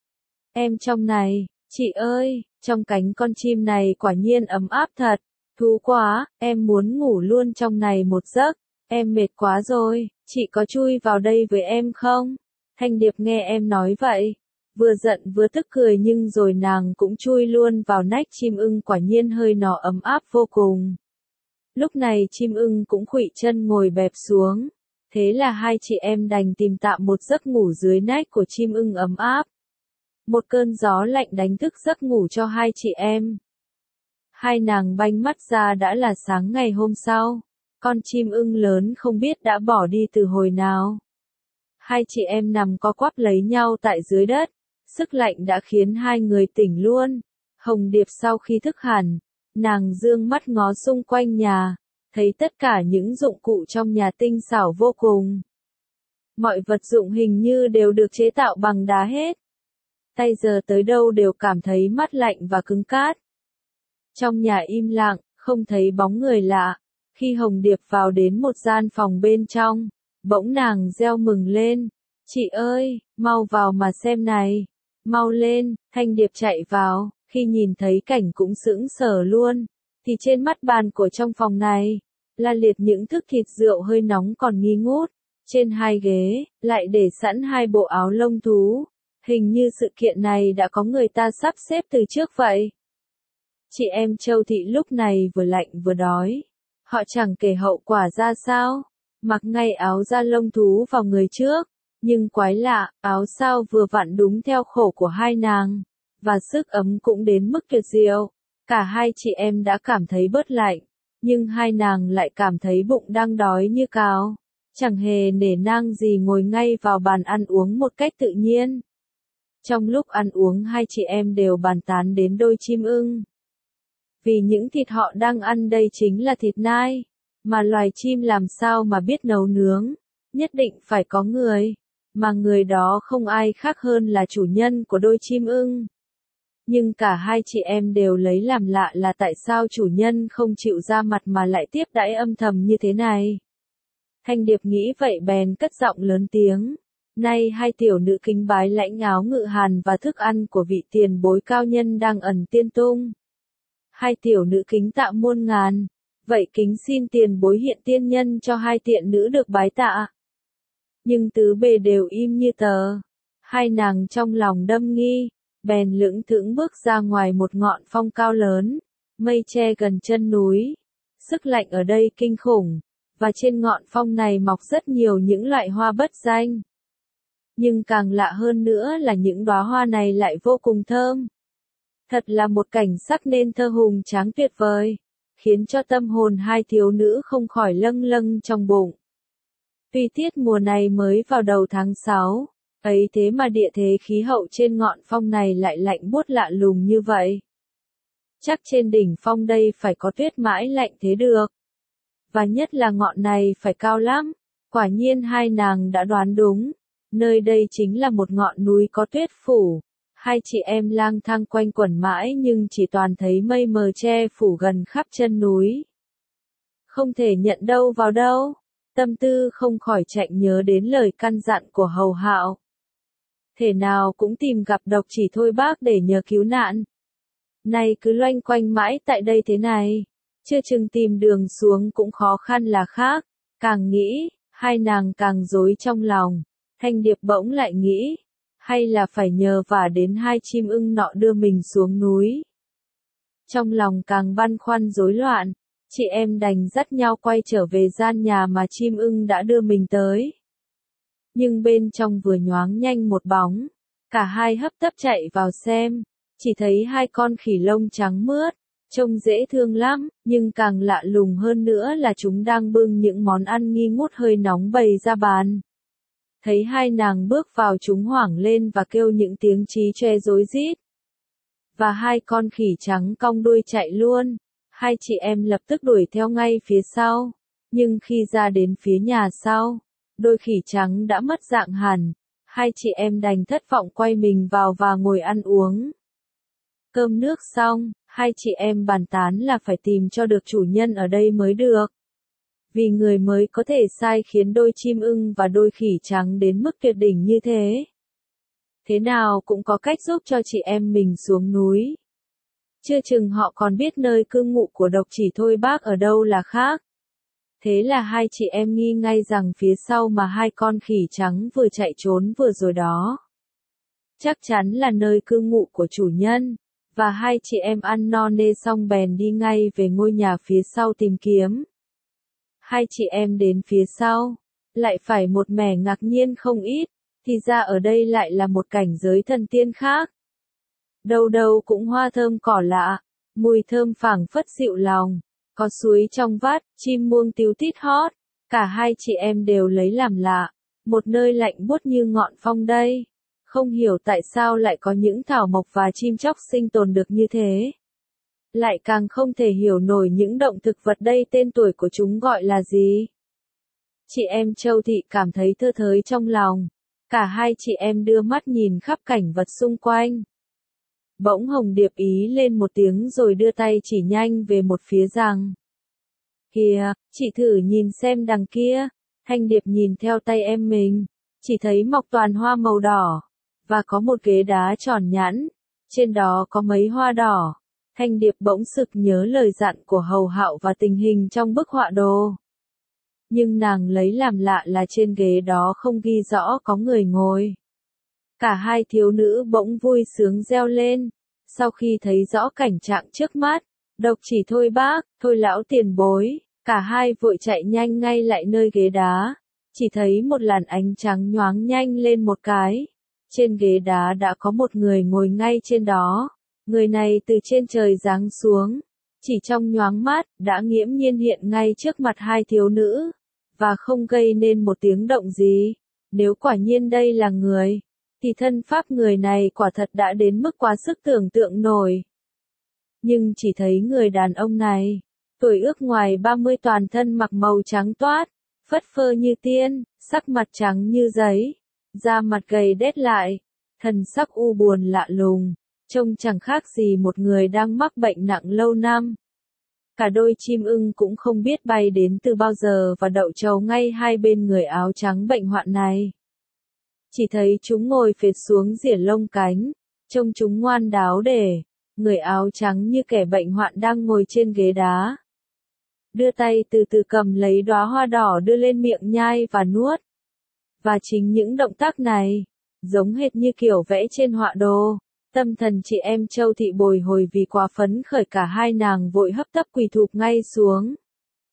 em trong này, chị ơi, trong cánh con chim này quả nhiên ấm áp thật, thú quá, em muốn ngủ luôn trong này một giấc, em mệt quá rồi, chị có chui vào đây với em không? Thanh Điệp nghe em nói vậy, vừa giận vừa tức cười nhưng rồi nàng cũng chui luôn vào nách chim ưng, quả nhiên hơi nó ấm áp vô cùng. Lúc này chim ưng cũng khuỵu chân ngồi bẹp xuống, thế là hai chị em đành tìm tạm một giấc ngủ dưới nách của chim ưng ấm áp. Một cơn gió lạnh đánh thức giấc ngủ cho hai chị em. Hai nàng banh mắt ra đã là sáng ngày hôm sau, con chim ưng lớn không biết đã bỏ đi từ hồi nào. Hai chị em nằm co quắp lấy nhau tại dưới đất, sức lạnh đã khiến hai người tỉnh luôn. Hồng Điệp sau khi thức hẳn, nàng dương mắt ngó xung quanh nhà, thấy tất cả những dụng cụ trong nhà tinh xảo vô cùng. Mọi vật dụng hình như đều được chế tạo bằng đá hết. Tay giờ tới đâu đều cảm thấy mát lạnh và cứng cát. Trong nhà im lặng, không thấy bóng người lạ. Khi Hồng Điệp vào đến một gian phòng bên trong, bỗng nàng reo mừng lên. Chị ơi, mau vào mà xem này. Mau lên, Thanh Điệp chạy vào, khi nhìn thấy cảnh cũng sững sờ luôn. Thì trên mặt bàn của trong phòng này, là liệt những thức thịt rượu hơi nóng còn nghi ngút. Trên hai ghế, lại để sẵn hai bộ áo lông thú. Hình như sự kiện này đã có người ta sắp xếp từ trước vậy. Chị em Châu Thị lúc này vừa lạnh vừa đói. Họ chẳng kể hậu quả ra sao. Mặc ngay áo da lông thú vào người trước. Nhưng quái lạ, áo sao vừa vặn đúng theo khổ của hai nàng. Và sức ấm cũng đến mức tuyệt diệu. Cả hai chị em đã cảm thấy bớt lạnh. Nhưng hai nàng lại cảm thấy bụng đang đói như cào. Chẳng hề nể nang gì ngồi ngay vào bàn ăn uống một cách tự nhiên. Trong lúc ăn uống hai chị em đều bàn tán đến đôi chim ưng. Vì những thịt họ đang ăn đây chính là thịt nai. Mà loài chim làm sao mà biết nấu nướng. Nhất định phải có người. Mà người đó không ai khác hơn là chủ nhân của đôi chim ưng. Nhưng cả hai chị em đều lấy làm lạ là tại sao chủ nhân không chịu ra mặt mà lại tiếp đãi âm thầm như thế này. Thanh Điệp nghĩ vậy bèn cất giọng lớn tiếng. Nay hai tiểu nữ kính bái lãnh áo ngự hàn và thức ăn của vị tiền bối cao nhân đang ẩn tiên tung. Hai tiểu nữ kính tạ muôn ngàn. Vậy kính xin tiền bối hiện tiên nhân cho hai tiện nữ được bái tạ. Nhưng tứ bề đều im như tờ. Hai nàng trong lòng đâm nghi, bèn lững thững bước ra ngoài một ngọn phong cao lớn, mây che gần chân núi. Sức lạnh ở đây kinh khủng, và trên ngọn phong này mọc rất nhiều những loại hoa bất danh. Nhưng càng lạ hơn nữa là những đóa hoa này lại vô cùng thơm. Thật là một cảnh sắc nên thơ hùng tráng tuyệt vời, khiến cho tâm hồn hai thiếu nữ không khỏi lâng lâng trong bụng. Tuy tiết mùa này mới vào đầu tháng sáu, ấy thế mà địa thế khí hậu trên ngọn phong này lại lạnh buốt lạ lùng như vậy. Chắc trên đỉnh phong đây phải có tuyết mãi lạnh thế được. Và nhất là ngọn này phải cao lắm. Quả nhiên hai nàng đã đoán đúng. Nơi đây chính là một ngọn núi có tuyết phủ. Hai chị em lang thang quanh quẩn mãi nhưng chỉ toàn thấy mây mờ che phủ gần khắp chân núi. Không thể nhận đâu vào đâu. Tâm tư không khỏi chạy nhớ đến lời căn dặn của Hầu Hạo. Thể nào cũng tìm gặp Độc Chỉ Thôi Bác để nhờ cứu nạn. Này cứ loanh quanh mãi tại đây thế này, chưa chừng tìm đường xuống cũng khó khăn là khác. Càng nghĩ, hai nàng càng rối trong lòng. Thanh Điệp bỗng lại nghĩ, hay là phải nhờ vả đến hai chim ưng nọ đưa mình xuống núi. Trong lòng càng băn khoăn rối loạn, chị em đành dắt nhau quay trở về gian nhà mà chim ưng đã đưa mình tới. Nhưng bên trong vừa nhoáng nhanh một bóng, cả hai hấp tấp chạy vào xem, chỉ thấy hai con khỉ lông trắng mướt, trông dễ thương lắm, nhưng càng lạ lùng hơn nữa là chúng đang bưng những món ăn nghi ngút hơi nóng bày ra bàn. Thấy hai nàng bước vào chúng hoảng lên và kêu những tiếng chí choe rối rít. Và hai con khỉ trắng cong đuôi chạy luôn, hai chị em lập tức đuổi theo ngay phía sau, nhưng khi ra đến phía nhà sau, đôi khỉ trắng đã mất dạng hẳn, hai chị em đành thất vọng quay mình vào và ngồi ăn uống. Cơm nước xong, hai chị em bàn tán là phải tìm cho được chủ nhân ở đây mới được. Vì người mới có thể sai khiến đôi chim ưng và đôi khỉ trắng đến mức tuyệt đỉnh như thế. Thế nào cũng có cách giúp cho chị em mình xuống núi. Chưa chừng họ còn biết nơi cư ngụ của Độc Chỉ Thôi Bác ở đâu là khác. Thế là hai chị em nghi ngay rằng phía sau mà hai con khỉ trắng vừa chạy trốn vừa rồi đó, chắc chắn là nơi cư ngụ của chủ nhân. Và hai chị em ăn no nê xong bèn đi ngay về ngôi nhà phía sau tìm kiếm. Hai chị em đến phía sau, lại phải một mẻ ngạc nhiên không ít, thì ra ở đây lại là một cảnh giới thần tiên khác. Đâu đâu cũng hoa thơm cỏ lạ, mùi thơm phảng phất dịu lòng, có suối trong vắt, chim muông tíu tít hót, cả hai chị em đều lấy làm lạ, một nơi lạnh buốt như ngọn phong đây. Không hiểu tại sao lại có những thảo mộc và chim chóc sinh tồn được như thế. Lại càng không thể hiểu nổi những động thực vật đây tên tuổi của chúng gọi là gì. Chị em Châu Thị cảm thấy thơ thới trong lòng. Cả hai chị em đưa mắt nhìn khắp cảnh vật xung quanh. Bỗng Hồng Điệp ý lên một tiếng rồi đưa tay chỉ nhanh về một phía rằng. Kìa, chị thử nhìn xem đằng kia. Thanh Điệp nhìn theo tay em mình, chỉ thấy mọc toàn hoa màu đỏ. Và có một ghế đá tròn nhẵn, trên đó có mấy hoa đỏ. Thanh Điệp bỗng sực nhớ lời dặn của Hầu Hạo và tình hình trong bức họa đồ. Nhưng nàng lấy làm lạ là trên ghế đó không ghi rõ có người ngồi. Cả hai thiếu nữ bỗng vui sướng reo lên, sau khi thấy rõ cảnh trạng trước mắt. Độc Chỉ Thôi Bác, Thôi lão tiền bối, cả hai vội chạy nhanh ngay lại nơi ghế đá. Chỉ thấy một làn ánh trắng nhoáng nhanh lên một cái. Trên ghế đá đã có một người ngồi ngay trên đó. Người này từ trên trời giáng xuống, chỉ trong nhoáng mắt, đã nghiễm nhiên hiện ngay trước mặt hai thiếu nữ, và không gây nên một tiếng động gì. Nếu quả nhiên đây là người, thì thân pháp người này quả thật đã đến mức quá sức tưởng tượng nổi. Nhưng chỉ thấy người đàn ông này, tuổi ước ngoài ba mươi toàn thân mặc màu trắng toát, phất phơ như tiên, sắc mặt trắng như giấy, da mặt gầy đét lại, thần sắc u buồn lạ lùng. Trông chẳng khác gì một người đang mắc bệnh nặng lâu năm. Cả đôi chim ưng cũng không biết bay đến từ bao giờ và đậu trầu ngay hai bên người áo trắng bệnh hoạn này. Chỉ thấy chúng ngồi phệt xuống rỉa lông cánh, trông chúng ngoan đáo để, người áo trắng như kẻ bệnh hoạn đang ngồi trên ghế đá. Đưa tay từ từ cầm lấy đóa hoa đỏ đưa lên miệng nhai và nuốt. Và chính những động tác này, giống hệt như kiểu vẽ trên họa đồ. Tâm thần chị em Châu Thị bồi hồi vì quá phấn khởi, cả hai nàng vội hấp tấp quỳ thụp ngay xuống.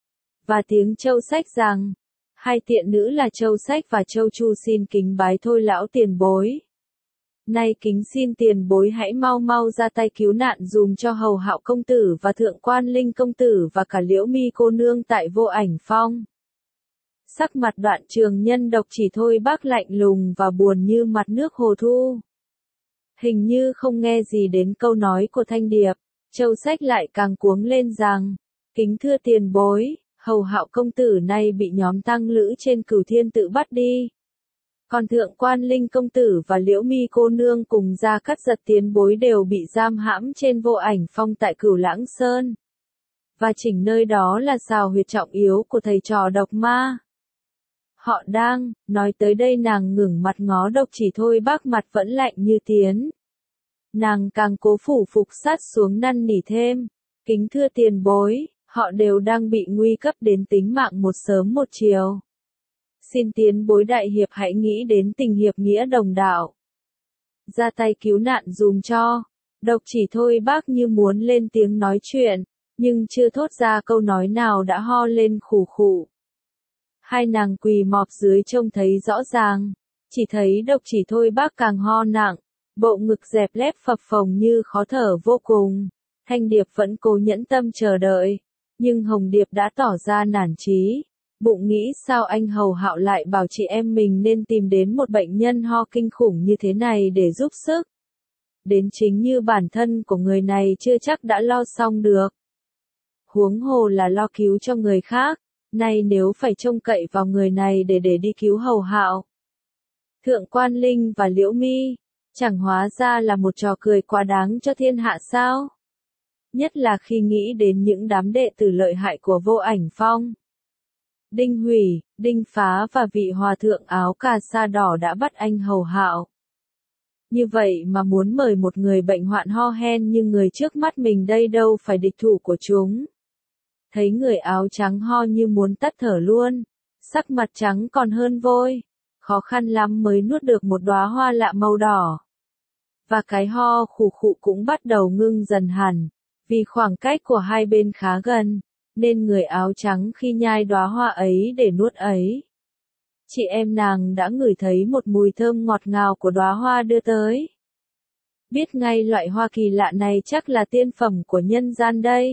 và tiếng Châu Sách rằng, hai tiện nữ là Châu Sách và Châu Chu xin kính bái thôi lão tiền bối. Nay kính xin tiền bối hãy mau mau ra tay cứu nạn dùm cho Hầu Hạo công tử và Thượng Quan Linh công tử và cả Liễu Mi cô nương tại Vô Ảnh Phong. Sắc mặt Đoạn Trường Nhân Độc Chỉ Thôi Bác lạnh lùng và buồn như mặt nước hồ thu. Hình như không nghe gì đến câu nói của Thanh Điệp, Châu Sách lại càng cuống lên rằng, kính thưa tiền bối, Hầu Hạo công tử nay bị nhóm tăng lữ trên Cửu Thiên tự bắt đi. Còn Thượng Quan Linh công tử và Liễu Mi cô nương cùng Gia Cát Giật tiền bối đều bị giam hãm trên Vô Ảnh Phong tại Cửu Lãng Sơn. Và chỉnh nơi đó là sào huyệt trọng yếu của thầy trò độc ma. Họ đang, nói tới đây nàng ngẩng mặt ngó Độc Chỉ Thôi Bác mặt vẫn lạnh như tiến. Nàng càng cố phủ phục sát xuống năn nỉ thêm, kính thưa tiền bối, họ đều đang bị nguy cấp đến tính mạng một sớm một chiều. Xin tiền bối đại hiệp hãy nghĩ đến tình hiệp nghĩa đồng đạo. Ra tay cứu nạn dùm cho. Độc Chỉ Thôi Bác như muốn lên tiếng nói chuyện, nhưng chưa thốt ra câu nói nào đã ho lên khủ khủ. Hai nàng quỳ mọp dưới trông thấy rõ ràng, chỉ thấy Độc Chỉ Thôi Bác càng ho nặng, bộ ngực dẹp lép phập phồng như khó thở vô cùng. Thanh Điệp vẫn cố nhẫn tâm chờ đợi, nhưng Hồng Điệp đã tỏ ra nản chí. Bụng nghĩ sao anh Hầu Hạo lại bảo chị em mình nên tìm đến một bệnh nhân ho kinh khủng như thế này để giúp sức. Đến chính như bản thân của người này chưa chắc đã lo xong được. Huống hồ là lo cứu cho người khác, nay nếu phải trông cậy vào người này để để đi cứu Hầu Hạo. Thượng Quan Linh và Liễu Mi, chẳng hóa ra là một trò cười quá đáng cho thiên hạ sao? Nhất là khi nghĩ đến những đám đệ tử lợi hại của Vô Ảnh Phong. Đinh Hủy, Đinh Phá và vị hòa thượng áo cà sa đỏ đã bắt anh Hầu Hạo. Như vậy mà muốn mời một người bệnh hoạn ho hen như người trước mắt mình đây đâu phải địch thủ của chúng. Thấy người áo trắng ho như muốn tắt thở luôn, sắc mặt trắng còn hơn vôi, khó khăn lắm mới nuốt được một đóa hoa lạ màu đỏ. Và cái ho khủ khụ cũng bắt đầu ngưng dần hẳn, vì khoảng cách của hai bên khá gần. Nên người áo trắng khi nhai đóa hoa ấy để nuốt ấy. Chị em nàng đã ngửi thấy một mùi thơm ngọt ngào của đóa hoa đưa tới. Biết ngay loại hoa kỳ lạ này chắc là tiên phẩm của nhân gian đây.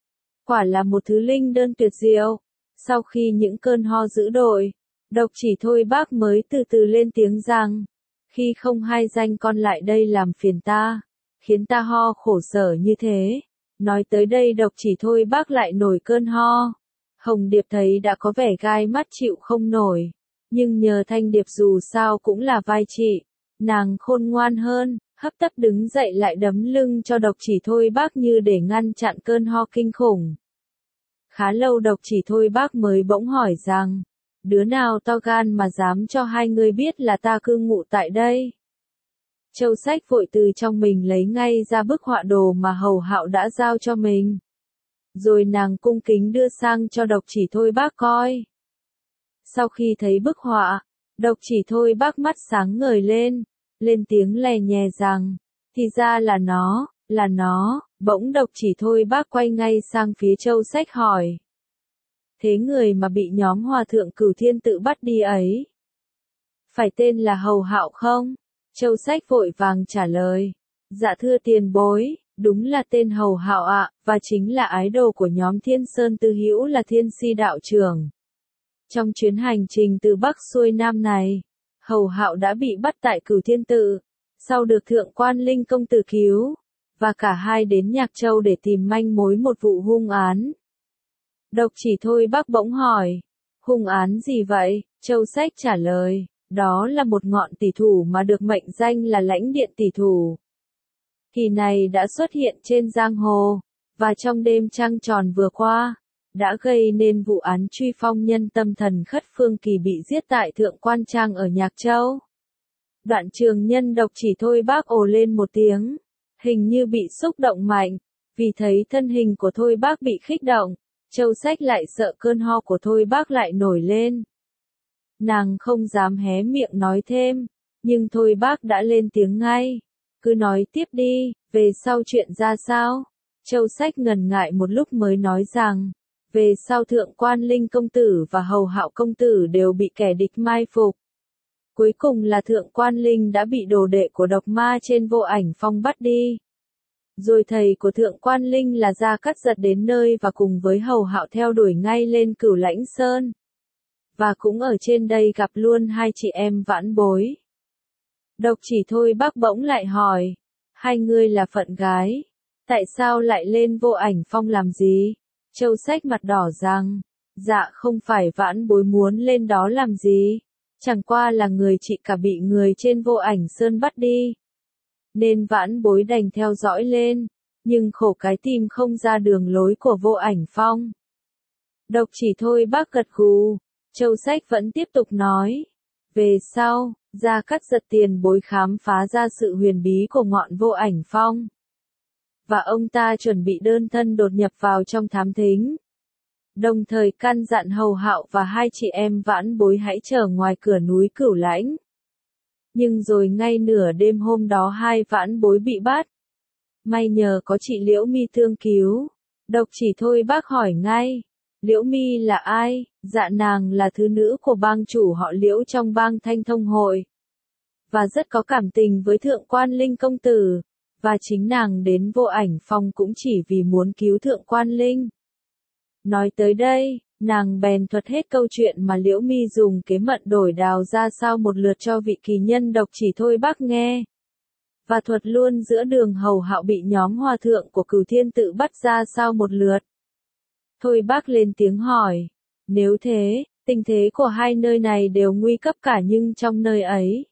Quả là một thứ linh đơn tuyệt diệu. Sau khi những cơn ho dữ dội, Độc Chỉ Thôi Bác mới từ từ lên tiếng rằng, khi không hai danh con lại đây làm phiền ta, khiến ta ho khổ sở như thế. Nói tới đây Độc Chỉ Thôi Bác lại nổi cơn ho. Hồng Điệp thấy đã có vẻ gai mắt chịu không nổi. Nhưng nhờ Thanh Điệp dù sao cũng là vai chị. Nàng khôn ngoan hơn, hấp tấp đứng dậy lại đấm lưng cho Độc Chỉ Thôi Bác như để ngăn chặn cơn ho kinh khủng. Khá lâu Độc Chỉ Thôi Bác mới bỗng hỏi rằng, đứa nào to gan mà dám cho hai người biết là ta cư ngụ tại đây? Châu Sách vội từ trong mình lấy ngay ra bức họa đồ mà Hầu Hạo đã giao cho mình. Rồi nàng cung kính đưa sang cho Độc Chỉ Thôi Bác coi. Sau khi thấy bức họa, Độc Chỉ Thôi Bác mắt sáng ngời lên, lên tiếng lè nhè rằng, thì ra là nó, là nó. Bỗng Độc Chỉ Thôi Bác quay ngay sang phía Châu Sách hỏi. Thế người mà bị nhóm hòa thượng Cửu Thiên tự bắt đi ấy, phải tên là Hầu Hạo không? Châu Sách vội vàng trả lời, dạ thưa tiền bối, đúng là tên Hầu Hạo ạ, và chính là ái đồ của nhóm Thiên Sơn Tư Hữu là Thiên Si đạo trưởng. Trong chuyến hành trình từ Bắc xuôi Nam này, Hầu Hạo đã bị bắt tại Cửu Thiên tự, sau được Thượng Quan Linh công tử cứu, và cả hai đến Nhạc Châu để tìm manh mối một vụ hung án. Độc Chỉ Thôi Bác bỗng hỏi, hung án gì vậy? Châu Sách trả lời, đó là một ngọn tỷ thủ mà được mệnh danh là lãnh điện tỷ thủ. Kỳ này đã xuất hiện trên giang hồ, và trong đêm trăng tròn vừa qua, đã gây nên vụ án truy phong nhân tâm thần Khất Phương Kỳ bị giết tại Thượng Quan Trang ở Nhạc Châu. Đoạn Trường Nhân Độc Chỉ Thôi Bác ồ lên một tiếng, hình như bị xúc động mạnh, vì thấy thân hình của Thôi Bác bị khích động, Châu Sách lại sợ cơn ho của Thôi Bác lại nổi lên. Nàng không dám hé miệng nói thêm, nhưng Thôi Bác đã lên tiếng ngay. Cứ nói tiếp đi, về sau chuyện ra sao? Châu Sách ngần ngại một lúc mới nói rằng, Về sau Thượng Quan Linh công tử và Hầu Hạo công tử đều bị kẻ địch mai phục. Cuối cùng là Thượng Quan Linh đã bị đồ đệ của độc ma trên Vô Ảnh Phong bắt đi. Rồi thầy của Thượng Quan Linh là Gia Cát Giật đến nơi và cùng với Hầu Hạo theo đuổi ngay lên Cửu Lãnh Sơn. Và cũng ở trên đây gặp luôn hai chị em Vãn Bối. Độc Chỉ Thôi Bác bỗng lại hỏi, hai ngươi là phận gái, tại sao lại lên Vô Ảnh Phong làm gì? Châu Sách mặt đỏ rằng, dạ không phải Vãn Bối muốn lên đó làm gì, chẳng qua là người chị cả bị người trên Vô Ảnh Sơn bắt đi. Nên Vãn Bối đành theo dõi lên, nhưng khổ cái tìm không ra đường lối của Vô Ảnh Phong. Độc Chỉ Thôi Bác gật gù, Châu Sách vẫn tiếp tục nói, về sau, Gia Cát Giật tiền bối khám phá ra sự huyền bí của ngọn Vô Ảnh Phong. Và ông ta chuẩn bị đơn thân đột nhập vào trong thám thính. Đồng thời căn dặn Hầu Hạo và hai chị em Vãn Bối hãy chờ ngoài cửa núi Cửu Lãnh. Nhưng rồi ngay nửa đêm hôm đó hai Vãn Bối bị bắt. May nhờ có chị Liễu Mi thương cứu. Độc Chỉ Thôi Bác hỏi ngay, Liễu Mi là ai? Dạ nàng là thứ nữ của bang chủ họ Liễu trong bang Thanh Thông Hội. Và rất có cảm tình với Thượng Quan Linh công tử. Và chính nàng đến Vô Ảnh Phong cũng chỉ vì muốn cứu Thượng Quan Linh. Nói tới đây, nàng bèn thuật hết câu chuyện mà Liễu Mi dùng kế mận đổi đào ra sao một lượt cho vị kỳ nhân Độc Chỉ Thôi Bác nghe. Và thuật luôn giữa đường Hầu Hạo bị nhóm hòa thượng của Cửu Thiên Tự bắt ra sao một lượt. Thôi Bác lên tiếng hỏi, nếu thế, tình thế của hai nơi này đều nguy cấp cả nhưng trong nơi ấy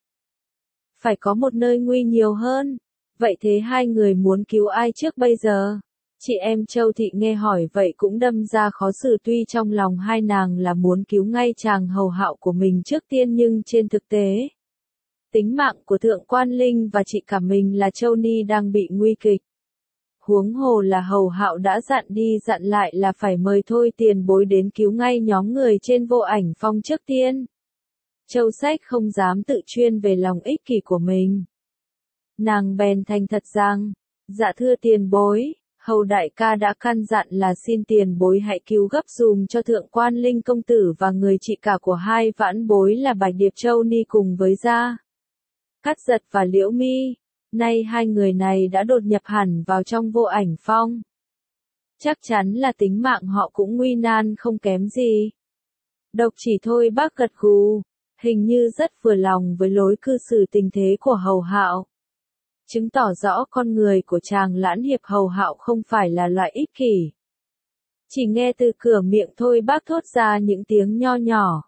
phải có một nơi nguy nhiều hơn. Vậy thế hai người muốn cứu ai trước bây giờ? Chị em Châu Thị nghe hỏi vậy cũng đâm ra khó xử, tuy trong lòng hai nàng là muốn cứu ngay chàng Hầu Hạo của mình trước tiên nhưng trên thực tế, tính mạng của Thượng Quan Linh và chị cả mình là Châu Ni đang bị nguy kịch. Huống hồ là Hầu Hạo đã dặn đi dặn lại là phải mời Thôi tiền bối đến cứu ngay nhóm người trên Vô Ảnh Phong trước tiên. Châu Sách không dám tự chuyên về lòng ích kỷ của mình. Nàng bèn thành thật rằng, dạ thưa tiền bối, Hầu đại ca đã căn dặn là xin tiền bối hãy cứu gấp dùm cho Thượng Quan Linh công tử và người chị cả của hai Vãn Bối là Bạch Điệp Châu Ni cùng với Gia Cát Giật và Liễu Mi. Nay hai người này đã đột nhập hẳn vào trong Vô Ảnh Phong. Chắc chắn là tính mạng họ cũng nguy nan không kém gì. Độc Chỉ Thôi Bác gật gù, hình như rất vừa lòng với lối cư xử tình thế của Hầu Hạo. Chứng tỏ rõ con người của chàng Lãn Hiệp Hầu Hạo không phải là loại ích kỷ. Chỉ nghe từ cửa miệng Thôi Bác thốt ra những tiếng nho nhỏ.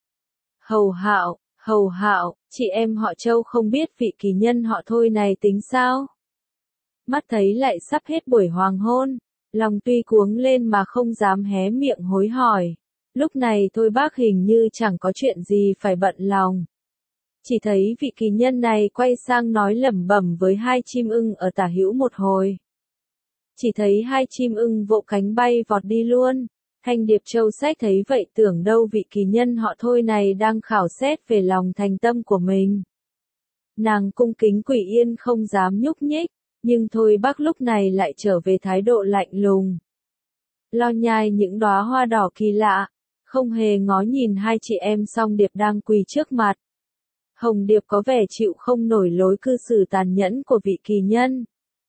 Hầu Hạo, Hầu Hạo, chị em họ Châu không biết vị kỳ nhân họ Thôi này tính sao? Mắt thấy lại sắp hết buổi hoàng hôn, lòng tuy cuống lên mà không dám hé miệng hối hỏi. Lúc này Thôi Bác hình như chẳng có chuyện gì phải bận lòng. Chỉ thấy vị kỳ nhân này quay sang nói lẩm bẩm với hai chim ưng ở tả hữu một hồi. Chỉ thấy hai chim ưng vỗ cánh bay vọt đi luôn. Thanh Điệp Châu Sách thấy vậy tưởng đâu vị kỳ nhân họ Thôi này đang khảo xét về lòng thành tâm của mình. Nàng cung kính quỳ yên không dám nhúc nhích, nhưng Thôi Bác lúc này lại trở về thái độ lạnh lùng. Lo nhai những đóa hoa đỏ kỳ lạ, không hề ngó nhìn hai chị em Song Điệp đang quỳ trước mặt. Hồng Điệp có vẻ chịu không nổi lối cư xử tàn nhẫn của vị kỳ nhân.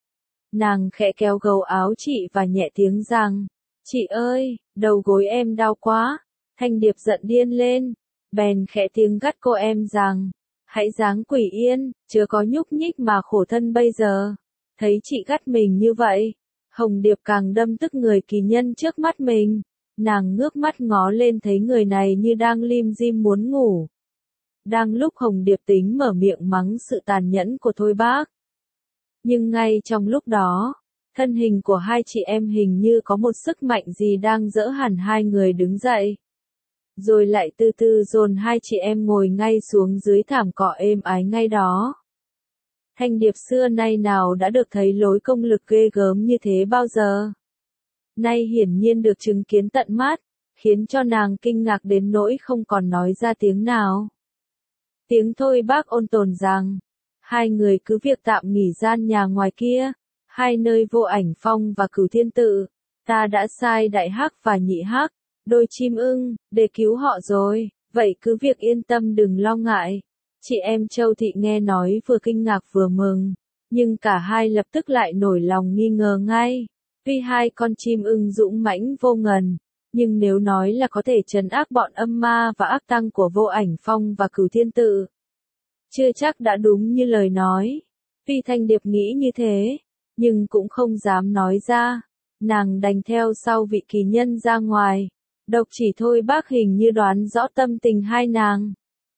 Nàng khẽ kéo gấu áo chị và nhẹ tiếng rằng, chị ơi, đầu gối em đau quá. Thanh Điệp giận điên lên, bèn khẽ tiếng gắt cô em rằng, hãy dáng quỳ yên, chớ có nhúc nhích mà khổ thân bây giờ. Thấy chị gắt mình như vậy, Hồng Điệp càng đâm tức người kỳ nhân trước mắt mình. Nàng ngước mắt ngó lên thấy người này như đang lim dim muốn ngủ. Đang lúc Hồng Điệp tính mở miệng mắng sự tàn nhẫn của Thôi Bác. Nhưng ngay trong lúc đó, thân hình của hai chị em hình như có một sức mạnh gì đang dỡ hẳn hai người đứng dậy. Rồi lại từ từ dồn hai chị em ngồi ngay xuống dưới thảm cỏ êm ái ngay đó. Thanh Điệp xưa nay nào đã được thấy lối công lực ghê gớm như thế bao giờ. Nay hiển nhiên được chứng kiến tận mắt, khiến cho nàng kinh ngạc đến nỗi không còn nói ra tiếng nào. Tiếng Thôi Bác ôn tồn rằng, hai người cứ việc tạm nghỉ gian nhà ngoài kia, hai nơi Vô Ảnh Phong và Cửu Thiên Tự, Ta đã sai đại hắc và nhị hắc, đôi chim ưng, để cứu họ rồi, vậy cứ việc yên tâm đừng lo ngại. Chị em Châu Thị nghe nói vừa kinh ngạc vừa mừng, nhưng cả hai lập tức lại nổi lòng nghi ngờ ngay. Tuy hai con chim ưng dũng mãnh vô ngần, nhưng nếu nói là có thể trấn áp bọn âm ma và ác tăng của Vô Ảnh Phong và Cửu Thiên Tự, chưa chắc đã đúng như lời nói. Tuy Thanh Điệp nghĩ như thế, nhưng cũng không dám nói ra. Nàng đành theo sau vị kỳ nhân ra ngoài. Độc Chỉ Thôi Bác hình như đoán rõ tâm tình hai nàng.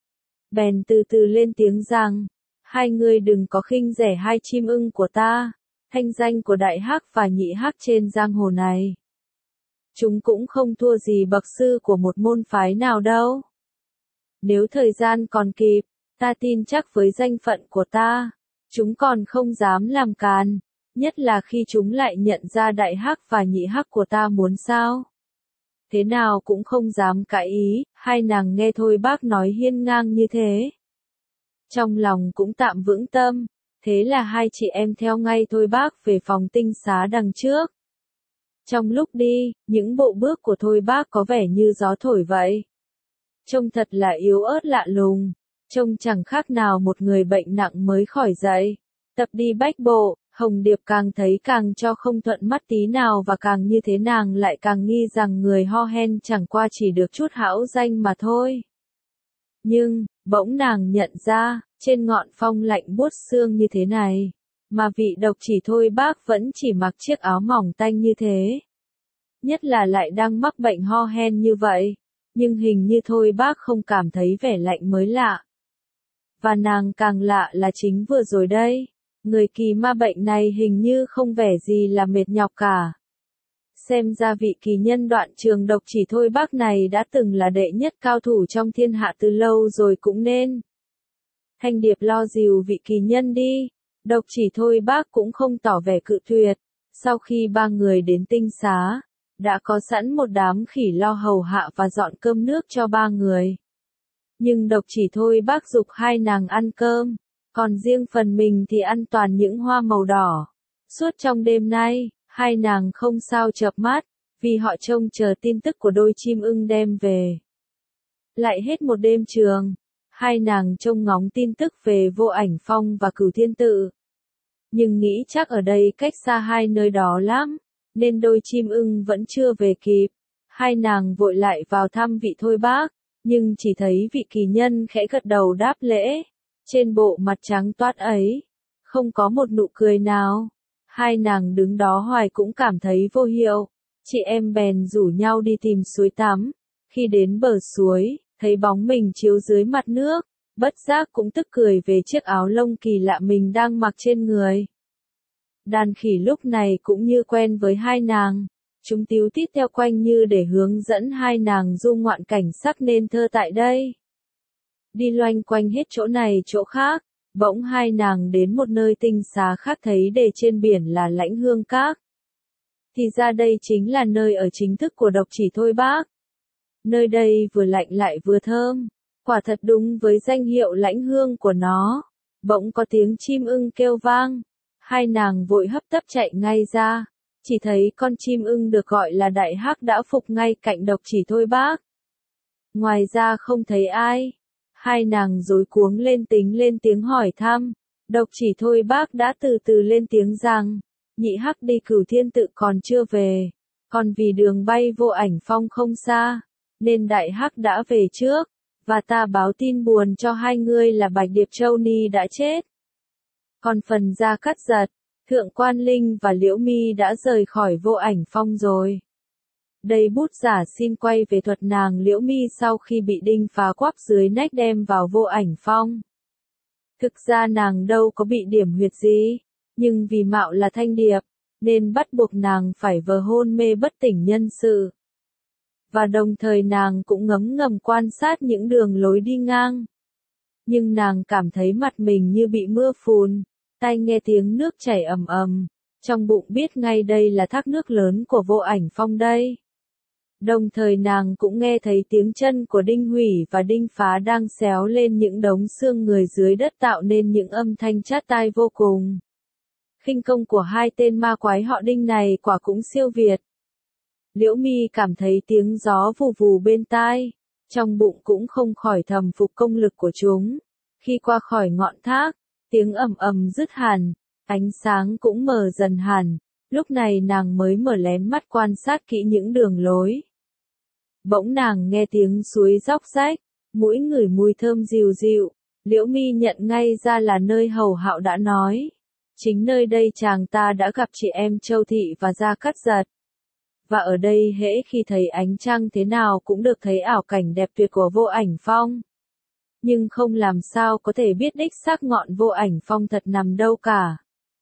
Bèn từ từ lên tiếng rằng, hai người đừng có khinh rẻ hai chim ưng của ta. Thanh danh của đại hắc và nhị hắc trên giang hồ này, chúng cũng không thua gì bậc sư của một môn phái nào đâu. Nếu thời gian còn kịp, ta tin chắc với danh phận của ta, chúng còn không dám làm càn, nhất là khi chúng lại nhận ra đại hắc và nhị hắc của ta muốn sao. Thế nào cũng không dám cãi ý. Hai nàng nghe Thôi Bác nói hiên ngang như thế, trong lòng cũng tạm vững tâm, thế là hai chị em theo ngay Thôi Bác về phòng tinh xá đằng trước. Trong lúc đi, những bộ bước của Thôi Bác có vẻ như gió thổi vậy. Trông thật là yếu ớt lạ lùng, trông chẳng khác nào một người bệnh nặng mới khỏi dậy. Tập đi bách bộ, Hồng Điệp càng thấy càng cho không thuận mắt tí nào, và càng như thế nàng lại càng nghi rằng người ho hen chẳng qua chỉ được chút hão danh mà thôi. Nhưng, bỗng nàng nhận ra, trên ngọn phong lạnh buốt xương như thế này, mà vị Độc Chỉ Thôi Bác vẫn chỉ mặc chiếc áo mỏng tanh như thế. Nhất là lại đang mắc bệnh ho hen như vậy, nhưng hình như Thôi Bác không cảm thấy vẻ lạnh mới lạ. Và nàng càng lạ là chính vừa rồi đây, người kỳ ma bệnh này hình như không vẻ gì là mệt nhọc cả. Xem ra vị kỳ nhân Đoạn Trường Độc Chỉ Thôi Bác này đã từng là đệ nhất cao thủ trong thiên hạ từ lâu rồi cũng nên. Thanh Điệp lo dìu vị kỳ nhân đi, Độc Chỉ Thôi Bác cũng không tỏ vẻ cự tuyệt. Sau khi ba người đến tinh xá, đã có sẵn một đám khỉ lo hầu hạ và dọn cơm nước cho ba người. Nhưng Độc Chỉ Thôi Bác giục hai nàng ăn cơm, còn riêng phần mình thì ăn toàn những hoa màu đỏ. Suốt trong đêm nay, hai nàng không sao chợp mắt, vì họ trông chờ tin tức của đôi chim ưng đem về. Lại hết một đêm trường, hai nàng trông ngóng tin tức về Vô Ảnh Phong và Cửu Thiên Tự. Nhưng nghĩ chắc ở đây cách xa hai nơi đó lắm, nên đôi chim ưng vẫn chưa về kịp. Hai nàng vội lại vào thăm vị Thôi Bác, nhưng chỉ thấy vị kỳ nhân khẽ gật đầu đáp lễ. Trên bộ mặt trắng toát ấy, không có một nụ cười nào. Hai nàng đứng đó hoài cũng cảm thấy vô hiệu. Chị em bèn rủ nhau đi tìm suối tắm. Khi đến bờ suối, thấy bóng mình chiếu dưới mặt nước, bất giác cũng tức cười về chiếc áo lông kỳ lạ mình đang mặc trên người. Đàn khỉ lúc này cũng như quen với hai nàng. Chúng tíu tít theo quanh như để hướng dẫn hai nàng du ngoạn cảnh sắc nên thơ tại đây. Đi loanh quanh hết chỗ này chỗ khác, bỗng hai nàng đến một nơi tinh xá khác, thấy đề trên biển là Lãnh Hương Các. Thì ra đây chính là nơi ở chính thức của Độc Chỉ Thôi Bác. Nơi đây vừa lạnh lại vừa thơm, quả thật đúng với danh hiệu lãnh hương của nó. Bỗng có tiếng chim ưng kêu vang, hai nàng vội hấp tấp chạy ngay ra, chỉ thấy con chim ưng được gọi là Đại Hắc đã phục ngay cạnh Độc Chỉ Thôi Bác. Ngoài ra không thấy ai. Hai nàng rối cuống lên tính lên tiếng hỏi thăm. Độc Chỉ Thôi Bác đã từ từ lên tiếng rằng, nhị hắc đi Cửu Thiên Tự còn chưa về, còn vì đường bay Vô Ảnh Phong không xa, nên đại hắc đã về trước, và ta báo tin buồn cho hai ngươi là Bạch Điệp Châu Ni đã chết. Còn phần Gia Cát Giật, Thượng Quan Linh và Liễu Mi đã rời khỏi Vô Ảnh Phong rồi. Đây bút giả xin quay về thuật nàng Liễu Mi sau khi bị đinh phá quắp dưới nách đem vào Vô Ảnh Phong. Thực ra nàng đâu có bị điểm huyệt gì, nhưng vì mạo là Thanh Điệp, nên bắt buộc nàng phải vờ hôn mê bất tỉnh nhân sự. Và đồng thời nàng cũng ngấm ngầm quan sát những đường lối đi ngang. Nhưng nàng cảm thấy mặt mình như bị mưa phùn, tai nghe tiếng nước chảy ầm ầm, trong bụng biết ngay đây là thác nước lớn của Vô Ảnh Phong đây. Đồng thời nàng cũng nghe thấy tiếng chân của Đinh Hủy và Đinh Phá đang xéo lên những đống xương người dưới đất tạo nên những âm thanh chát tai vô cùng. Khinh công của hai tên ma quái họ Đinh này quả cũng siêu việt. Liễu Mi cảm thấy tiếng gió vù vù bên tai, trong bụng cũng không khỏi thầm phục công lực của chúng. Khi qua khỏi ngọn thác, tiếng ầm ầm dứt hẳn, ánh sáng cũng mờ dần hẳn, lúc này nàng mới mở lén mắt quan sát kỹ những đường lối. Bỗng nàng nghe tiếng suối róc rách, mũi ngửi mùi thơm dịu dịu, Liễu Mi nhận ngay ra là nơi Hầu Hạo đã nói. Chính nơi đây chàng ta đã gặp chị em Châu Thị và Gia Cát Giật. Và ở đây hễ khi thấy ánh trăng thế nào cũng được thấy ảo cảnh đẹp tuyệt của Vô Ảnh Phong. Nhưng không làm sao có thể biết đích xác ngọn Vô Ảnh Phong thật nằm đâu cả.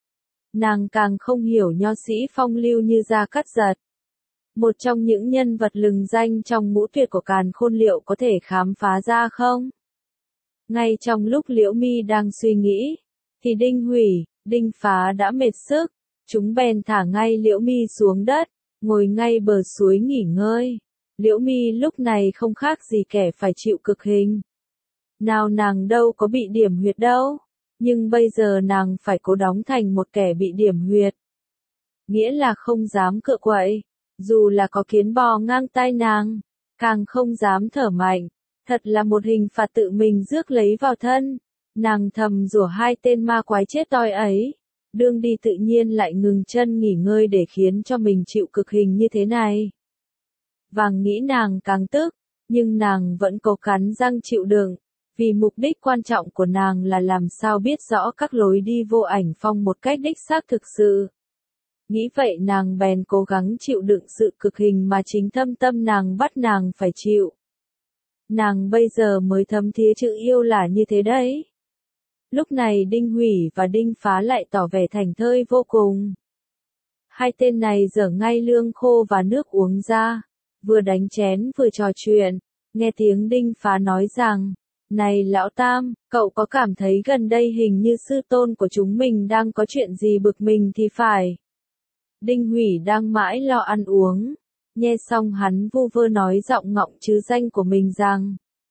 Nàng càng không hiểu nho sĩ phong lưu như Gia Cát Giật. Một trong những nhân vật lừng danh trong ngũ tuyệt của Càn Khôn liệu có thể khám phá ra không? Ngay trong lúc Liễu Mi đang suy nghĩ, thì Đinh Hủy, Đinh Phá đã mệt sức, chúng bèn thả ngay Liễu Mi xuống đất, ngồi ngay bờ suối nghỉ ngơi. Liễu Mi lúc này không khác gì kẻ phải chịu cực hình. Nào nàng đâu có bị điểm huyệt đâu, nhưng bây giờ nàng phải cố đóng thành một kẻ bị điểm huyệt. Nghĩa là không dám cựa quậy, dù là có kiến bò ngang tai nàng, càng không dám thở mạnh. Thật là một hình phạt tự mình rước lấy vào thân. Nàng thầm rủa hai tên ma quái chết toi ấy. Đương đi tự nhiên lại ngừng chân nghỉ ngơi để khiến cho mình chịu cực hình như thế này. Vàng nghĩ nàng càng tức, nhưng nàng vẫn cố cắn răng chịu đựng, vì mục đích quan trọng của nàng là làm sao biết rõ các lối đi Vô Ảnh Phong một cách đích xác thực sự. Nghĩ vậy nàng bèn cố gắng chịu đựng sự cực hình mà chính thâm tâm nàng bắt nàng phải chịu. Nàng bây giờ mới thấm thía chữ yêu là như thế đấy. Lúc này Đinh Hủy và Đinh Phá lại tỏ vẻ thảnh thơi vô cùng. Hai tên này dở ngay lương khô và nước uống ra, vừa đánh chén vừa trò chuyện, nghe tiếng Đinh Phá nói rằng, này lão Tam, cậu có cảm thấy gần đây hình như sư tôn của chúng mình đang có chuyện gì bực mình thì phải. Đinh Hủy đang mãi lo ăn uống. Nghe xong hắn vu vơ nói giọng ngọng chứ danh của mình rằng.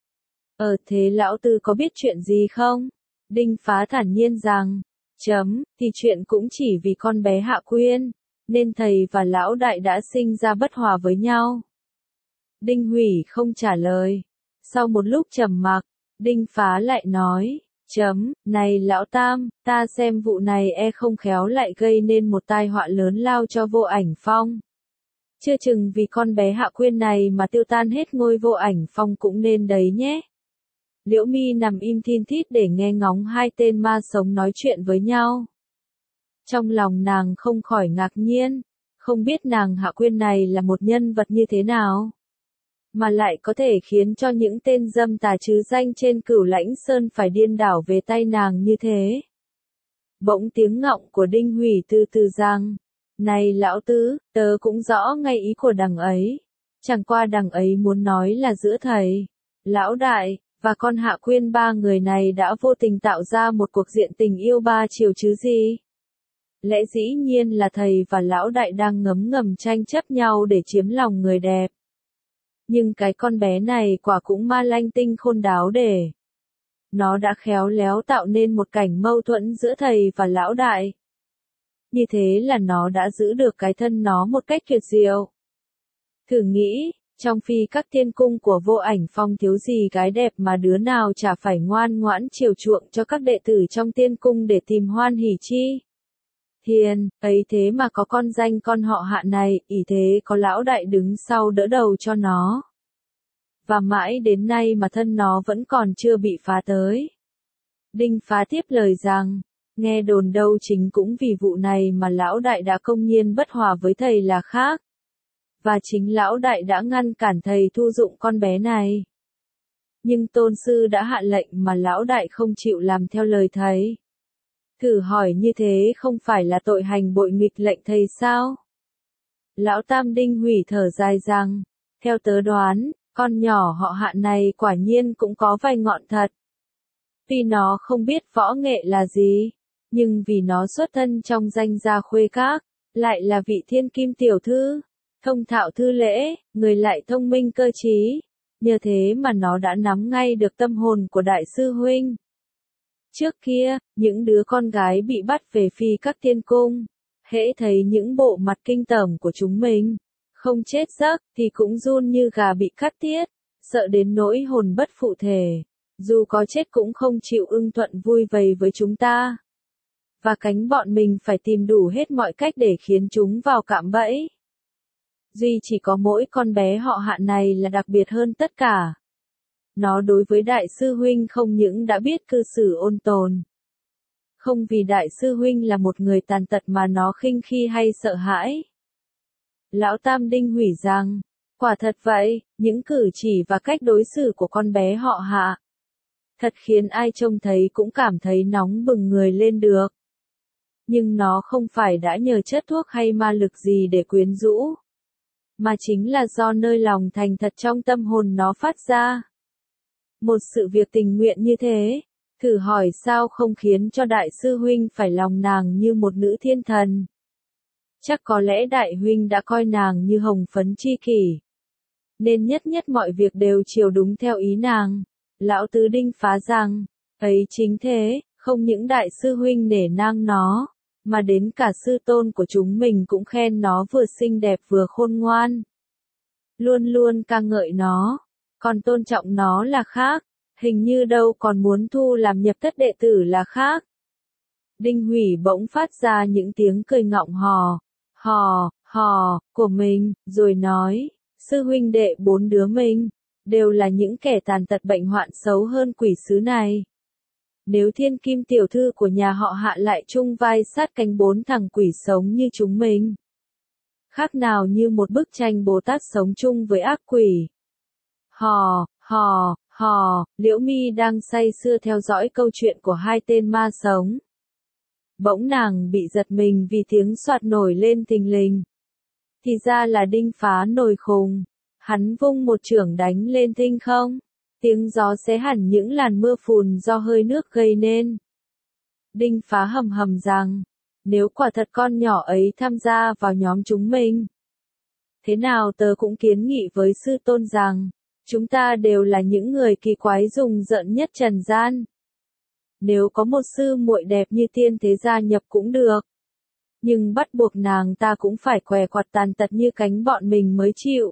Ờ thế lão Tư có biết chuyện gì không? Đinh Phá thản nhiên rằng. Chấm, thì chuyện cũng chỉ vì con bé Hạ Quyên, nên thầy và lão đại đã sinh ra bất hòa với nhau. Đinh Hủy không trả lời. Sau một lúc trầm mặc, Đinh Phá lại nói. Chấm, này lão Tam, ta xem vụ này e không khéo lại gây nên một tai họa lớn lao cho Vô Ảnh Phong. Chưa chừng vì con bé Hạ Quyên này mà tiêu tan hết ngôi Vô Ảnh Phong cũng nên đấy nhé. Liễu Mi nằm im thin thít để nghe ngóng hai tên ma sống nói chuyện với nhau. Trong lòng nàng không khỏi ngạc nhiên, không biết nàng Hạ Quyên này là một nhân vật như thế nào, mà lại có thể khiến cho những tên dâm tà chứ danh trên Cửu Lãnh Sơn phải điên đảo về tay nàng như thế. Bỗng tiếng ngọng của Đinh Hủy từ từ rằng. Này lão Tứ, tớ cũng rõ ngay ý của đằng ấy. Chẳng qua đằng ấy muốn nói là giữa thầy, lão đại, và con Hạ Quyên ba người này đã vô tình tạo ra một cuộc diện tình yêu ba chiều chứ gì. Lẽ dĩ nhiên là thầy và lão đại đang ngấm ngầm tranh chấp nhau để chiếm lòng người đẹp. Nhưng cái con bé này quả cũng ma lanh tinh khôn đáo để. Nó đã khéo léo tạo nên một cảnh mâu thuẫn giữa thầy và lão đại. Như thế là nó đã giữ được cái thân nó một cách tuyệt diệu. Thử nghĩ, trong phi các thiên cung của Vô Ảnh Phong thiếu gì gái đẹp mà đứa nào chả phải ngoan ngoãn chiều chuộng cho các đệ tử trong tiên cung để tìm hoan hỉ chi. Hiền, ấy thế mà có con danh con họ Hạ này, ỷ thế có lão đại đứng sau đỡ đầu cho nó. Và mãi đến nay mà thân nó vẫn còn chưa bị phá tới. Đinh Phá tiếp lời rằng. Nghe đồn đâu chính cũng vì vụ này mà lão đại đã công nhiên bất hòa với thầy là khác. Và chính lão đại đã ngăn cản thầy thu dụng con bé này. Nhưng tôn sư đã hạ lệnh mà lão đại không chịu làm theo lời thầy. Thử hỏi như thế không phải là tội hành bội nghịch lệnh thầy sao? Lão Tam Đinh Hủy thở dài rằng, theo tớ đoán, con nhỏ họ Hạ này quả nhiên cũng có vài ngọn thật. Tuy nó không biết võ nghệ là gì, nhưng vì nó xuất thân trong danh gia khuê các, lại là vị thiên kim tiểu thư, thông thạo thư lễ, người lại thông minh cơ trí, nhờ thế mà nó đã nắm ngay được tâm hồn của đại sư huynh. Trước kia, những đứa con gái bị bắt về phi các thiên cung, hễ thấy những bộ mặt kinh tởm của chúng mình, không chết giấc, thì cũng run như gà bị cắt tiết, sợ đến nỗi hồn bất phụ thể. Dù có chết cũng không chịu ưng thuận vui vầy với chúng ta. Và cánh bọn mình phải tìm đủ hết mọi cách để khiến chúng vào cạm bẫy. Duy chỉ có mỗi con bé họ Hạ này là đặc biệt hơn tất cả. Nó đối với đại sư huynh không những đã biết cư xử ôn tồn. Không vì đại sư huynh là một người tàn tật mà nó khinh khi hay sợ hãi. Lão Tam đinh hủy rằng, quả thật vậy, những cử chỉ và cách đối xử của con bé họ Hạ thật khiến ai trông thấy cũng cảm thấy nóng bừng người lên được. Nhưng nó không phải đã nhờ chất thuốc hay ma lực gì để quyến rũ, mà chính là do nơi lòng thành thật trong tâm hồn nó phát ra. Một sự việc tình nguyện như thế, thử hỏi sao không khiến cho đại sư huynh phải lòng nàng như một nữ thiên thần. Chắc có lẽ đại huynh đã coi nàng như hồng phấn chi kỷ, nên nhất nhất mọi việc đều chiều đúng theo ý nàng. Lão Tứ Đinh phá rằng, ấy chính thế, không những đại sư huynh nể nang nó, mà đến cả sư tôn của chúng mình cũng khen nó vừa xinh đẹp vừa khôn ngoan. Luôn luôn ca ngợi nó, còn tôn trọng nó là khác, hình như đâu còn muốn thu làm nhập thất đệ tử là khác. Đinh Hủy bỗng phát ra những tiếng cười ngọng hò, hò, hò, của mình, rồi nói, sư huynh đệ bốn đứa mình, đều là những kẻ tàn tật bệnh hoạn xấu hơn quỷ sứ này. Nếu thiên kim tiểu thư của nhà họ Hạ lại chung vai sát cánh bốn thằng quỷ sống như chúng mình, khác nào như một bức tranh Bồ Tát sống chung với ác quỷ. Hò, hò, hò, Liễu Mi đang say sưa theo dõi câu chuyện của hai tên ma sống. Bỗng nàng bị giật mình vì tiếng xoạt nổi lên thình lình. Thì ra là Đinh Phá nổi khùng. Hắn vung một chưởng đánh lên thinh không. Tiếng gió xé hẳn những làn mưa phùn do hơi nước gây nên. Đinh Phá hầm hầm rằng, nếu quả thật con nhỏ ấy tham gia vào nhóm chúng mình, thế nào tớ cũng kiến nghị với sư tôn rằng, chúng ta đều là những người kỳ quái rùng rợn nhất trần gian. Nếu có một sư muội đẹp như tiên thế gia nhập cũng được. Nhưng bắt buộc nàng ta cũng phải què quặt tàn tật như cánh bọn mình mới chịu.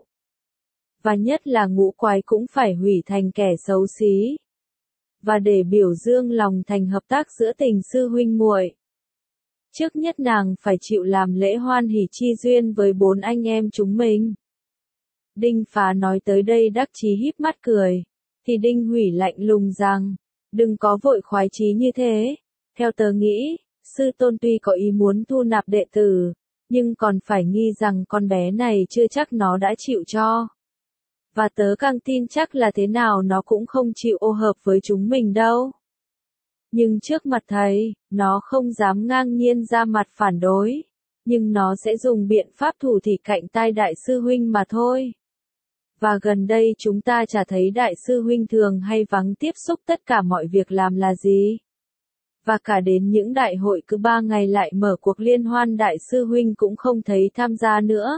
Và nhất là ngũ quái cũng phải hủy thành kẻ xấu xí. Và để biểu dương lòng thành hợp tác giữa tình sư huynh muội, trước nhất nàng phải chịu làm lễ hoan hỷ chi duyên với bốn anh em chúng mình. Đinh Phá nói tới đây đắc chí híp mắt cười. Thì Đinh Hủy lạnh lùng rằng, đừng có vội khoái chí như thế. Theo tớ nghĩ, sư tôn tuy có ý muốn thu nạp đệ tử, nhưng còn phải nghi rằng con bé này chưa chắc nó đã chịu cho. Và tớ càng tin chắc là thế nào nó cũng không chịu ô hợp với chúng mình đâu. Nhưng trước mặt thầy, nó không dám ngang nhiên ra mặt phản đối. Nhưng nó sẽ dùng biện pháp thủ thỉ cạnh tai đại sư huynh mà thôi. Và gần đây chúng ta chả thấy đại sư huynh thường hay vắng tiếp xúc tất cả mọi việc làm là gì. Và cả đến những đại hội cứ ba ngày lại mở cuộc liên hoan đại sư huynh cũng không thấy tham gia nữa.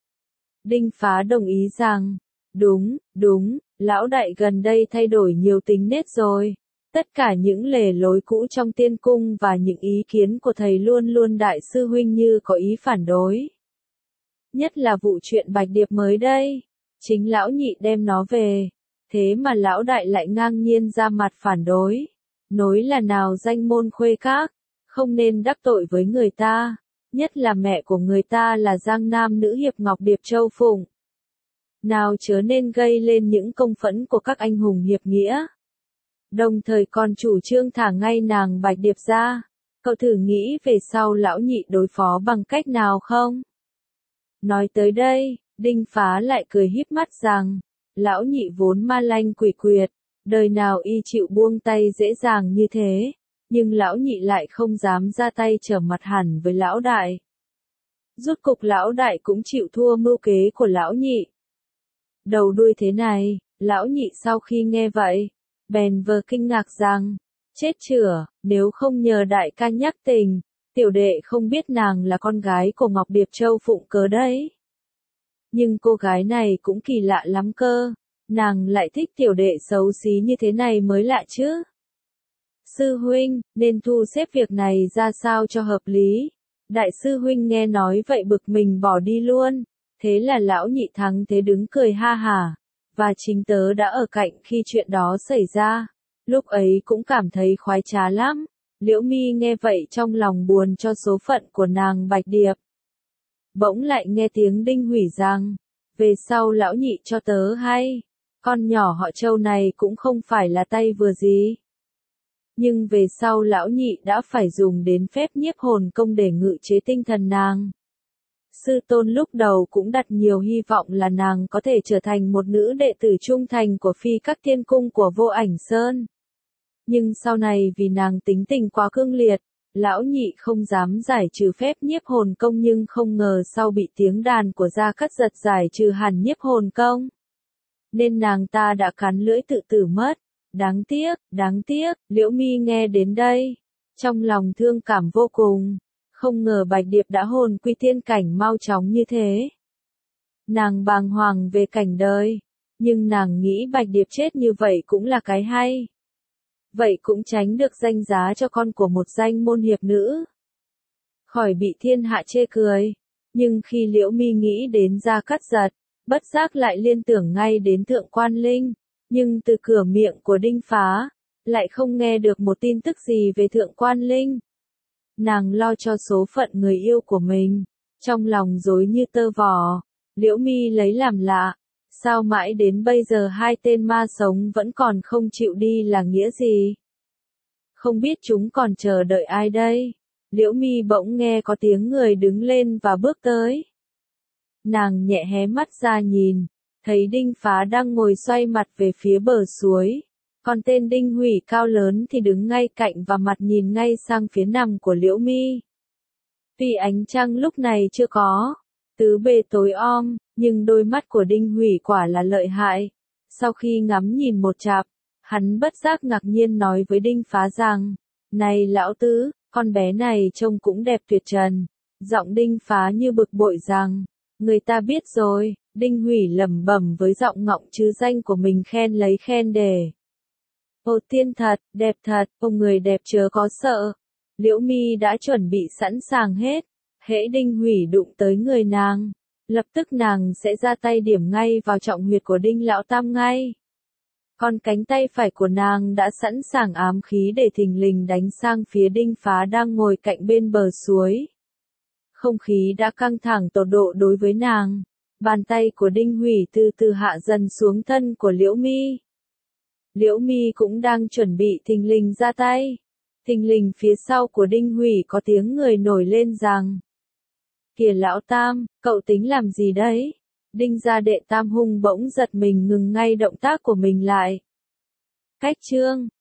Đinh Phá đồng ý rằng, đúng, đúng, lão đại gần đây thay đổi nhiều tính nết rồi. Tất cả những lề lối cũ trong tiên cung và những ý kiến của thầy luôn luôn đại sư huynh như có ý phản đối. Nhất là vụ chuyện Bạch Điệp mới đây. Chính lão nhị đem nó về. Thế mà lão đại lại ngang nhiên ra mặt phản đối. Nối là nào danh môn khuê các. Không nên đắc tội với người ta. Nhất là mẹ của người ta là Giang Nam nữ hiệp Ngọc Điệp Châu Phụng. Nào chớ nên gây lên những công phẫn của các anh hùng hiệp nghĩa. Đồng thời còn chủ trương thả ngay nàng Bạch Điệp ra. Cậu thử nghĩ về sau lão nhị đối phó bằng cách nào không? Nói tới đây, Đinh Phá lại cười híp mắt rằng, lão nhị vốn ma lanh quỷ quyệt, đời nào y chịu buông tay dễ dàng như thế, nhưng lão nhị lại không dám ra tay trở mặt hẳn với lão đại. Rốt cục lão đại cũng chịu thua mưu kế của lão nhị. Đầu đuôi thế này, lão nhị sau khi nghe vậy, bèn vờ kinh ngạc rằng, chết chửa, nếu không nhờ đại ca nhắc tình, tiểu đệ không biết nàng là con gái của Ngọc Điệp Châu Phụng cớ đấy. Nhưng cô gái này cũng kỳ lạ lắm cơ, nàng lại thích tiểu đệ xấu xí như thế này mới lạ chứ. Sư huynh, nên thu xếp việc này ra sao cho hợp lý. Đại sư huynh nghe nói vậy bực mình bỏ đi luôn, Thế là lão nhị thắng thế đứng cười ha hả, và chính tớ đã ở cạnh khi chuyện đó xảy ra. Lúc ấy cũng cảm thấy khoái trá lắm. Liễu Mi nghe vậy trong lòng buồn cho số phận của nàng Bạch Điệp. Bỗng lại nghe tiếng Đinh Hủy rằng, về sau lão nhị cho tớ hay, con nhỏ họ Châu này cũng không phải là tay vừa gì. Nhưng về sau lão nhị đã phải dùng đến phép nhiếp hồn công để ngự chế tinh thần nàng. Sư tôn lúc đầu cũng đặt nhiều hy vọng là nàng có thể trở thành một nữ đệ tử trung thành của phi các thiên cung của Vô Ảnh Sơn. Nhưng sau này vì nàng tính tình quá cương liệt, lão nhị không dám giải trừ phép nhiếp hồn công, nhưng không ngờ sau bị tiếng đàn của Gia Cát Giật giải trừ hẳn nhiếp hồn công. Nên nàng ta đã cắn lưỡi tự tử mất. Đáng tiếc, đáng tiếc, Liễu Mi nghe đến đây, trong lòng thương cảm vô cùng. Không ngờ Bạch Điệp đã hồn quy thiên cảnh mau chóng như thế. Nàng bàng hoàng về cảnh đời, nhưng nàng nghĩ Bạch Điệp chết như vậy cũng là cái hay. Vậy cũng tránh được danh giá cho con của một danh môn hiệp nữ. Khỏi bị thiên hạ chê cười. Nhưng khi Liễu Mi nghĩ đến Gia Cát Giật, bất giác lại liên tưởng ngay đến Thượng Quan Linh. Nhưng từ cửa miệng của Đinh Phá, lại không nghe được một tin tức gì về Thượng Quan Linh. Nàng lo cho số phận người yêu của mình, trong lòng rối như tơ vò. Liễu Mi lấy làm lạ, sao mãi đến bây giờ hai tên ma sống vẫn còn không chịu đi là nghĩa gì? Không biết chúng còn chờ đợi ai đây? Liễu Mi bỗng nghe có tiếng người đứng lên và bước tới. Nàng nhẹ hé mắt ra nhìn, thấy Đinh Phá đang ngồi xoay mặt về phía bờ suối. Còn tên Đinh Hủy cao lớn thì đứng ngay cạnh và mặt nhìn ngay sang phía nằm của Liễu Mi. Tuy ánh trăng lúc này chưa có, tứ bề tối om, nhưng đôi mắt của Đinh Hủy quả là lợi hại. Sau khi ngắm nhìn một chặp, hắn bất giác ngạc nhiên nói với Đinh Phá rằng, này lão tứ, con bé này trông cũng đẹp tuyệt trần. Giọng Đinh Phá như bực bội rằng, người ta biết rồi. Đinh Hủy lẩm bẩm với giọng ngọng chứ danh của mình khen lấy khen để. Ồ tiên thật, đẹp thật, ông người đẹp chớ có sợ. Liễu Mi đã chuẩn bị sẵn sàng hết. Hễ Đinh Hủy đụng tới người nàng, lập tức nàng sẽ ra tay điểm ngay vào trọng huyệt của Đinh Lão Tam ngay. Còn cánh tay phải của nàng đã sẵn sàng ám khí để thình lình đánh sang phía Đinh Phá đang ngồi cạnh bên bờ suối. Không khí đã căng thẳng tột độ đối với nàng. Bàn tay của Đinh Hủy từ từ hạ dần xuống thân của Liễu Mi. Liễu Mi cũng đang chuẩn bị thình lình ra tay. Thình lình phía sau của Đinh Hủy có tiếng người nổi lên rằng, kìa Lão Tam, cậu tính làm gì đấy? Đinh gia đệ Tam hung bỗng giật mình ngừng ngay động tác của mình lại. Cách chương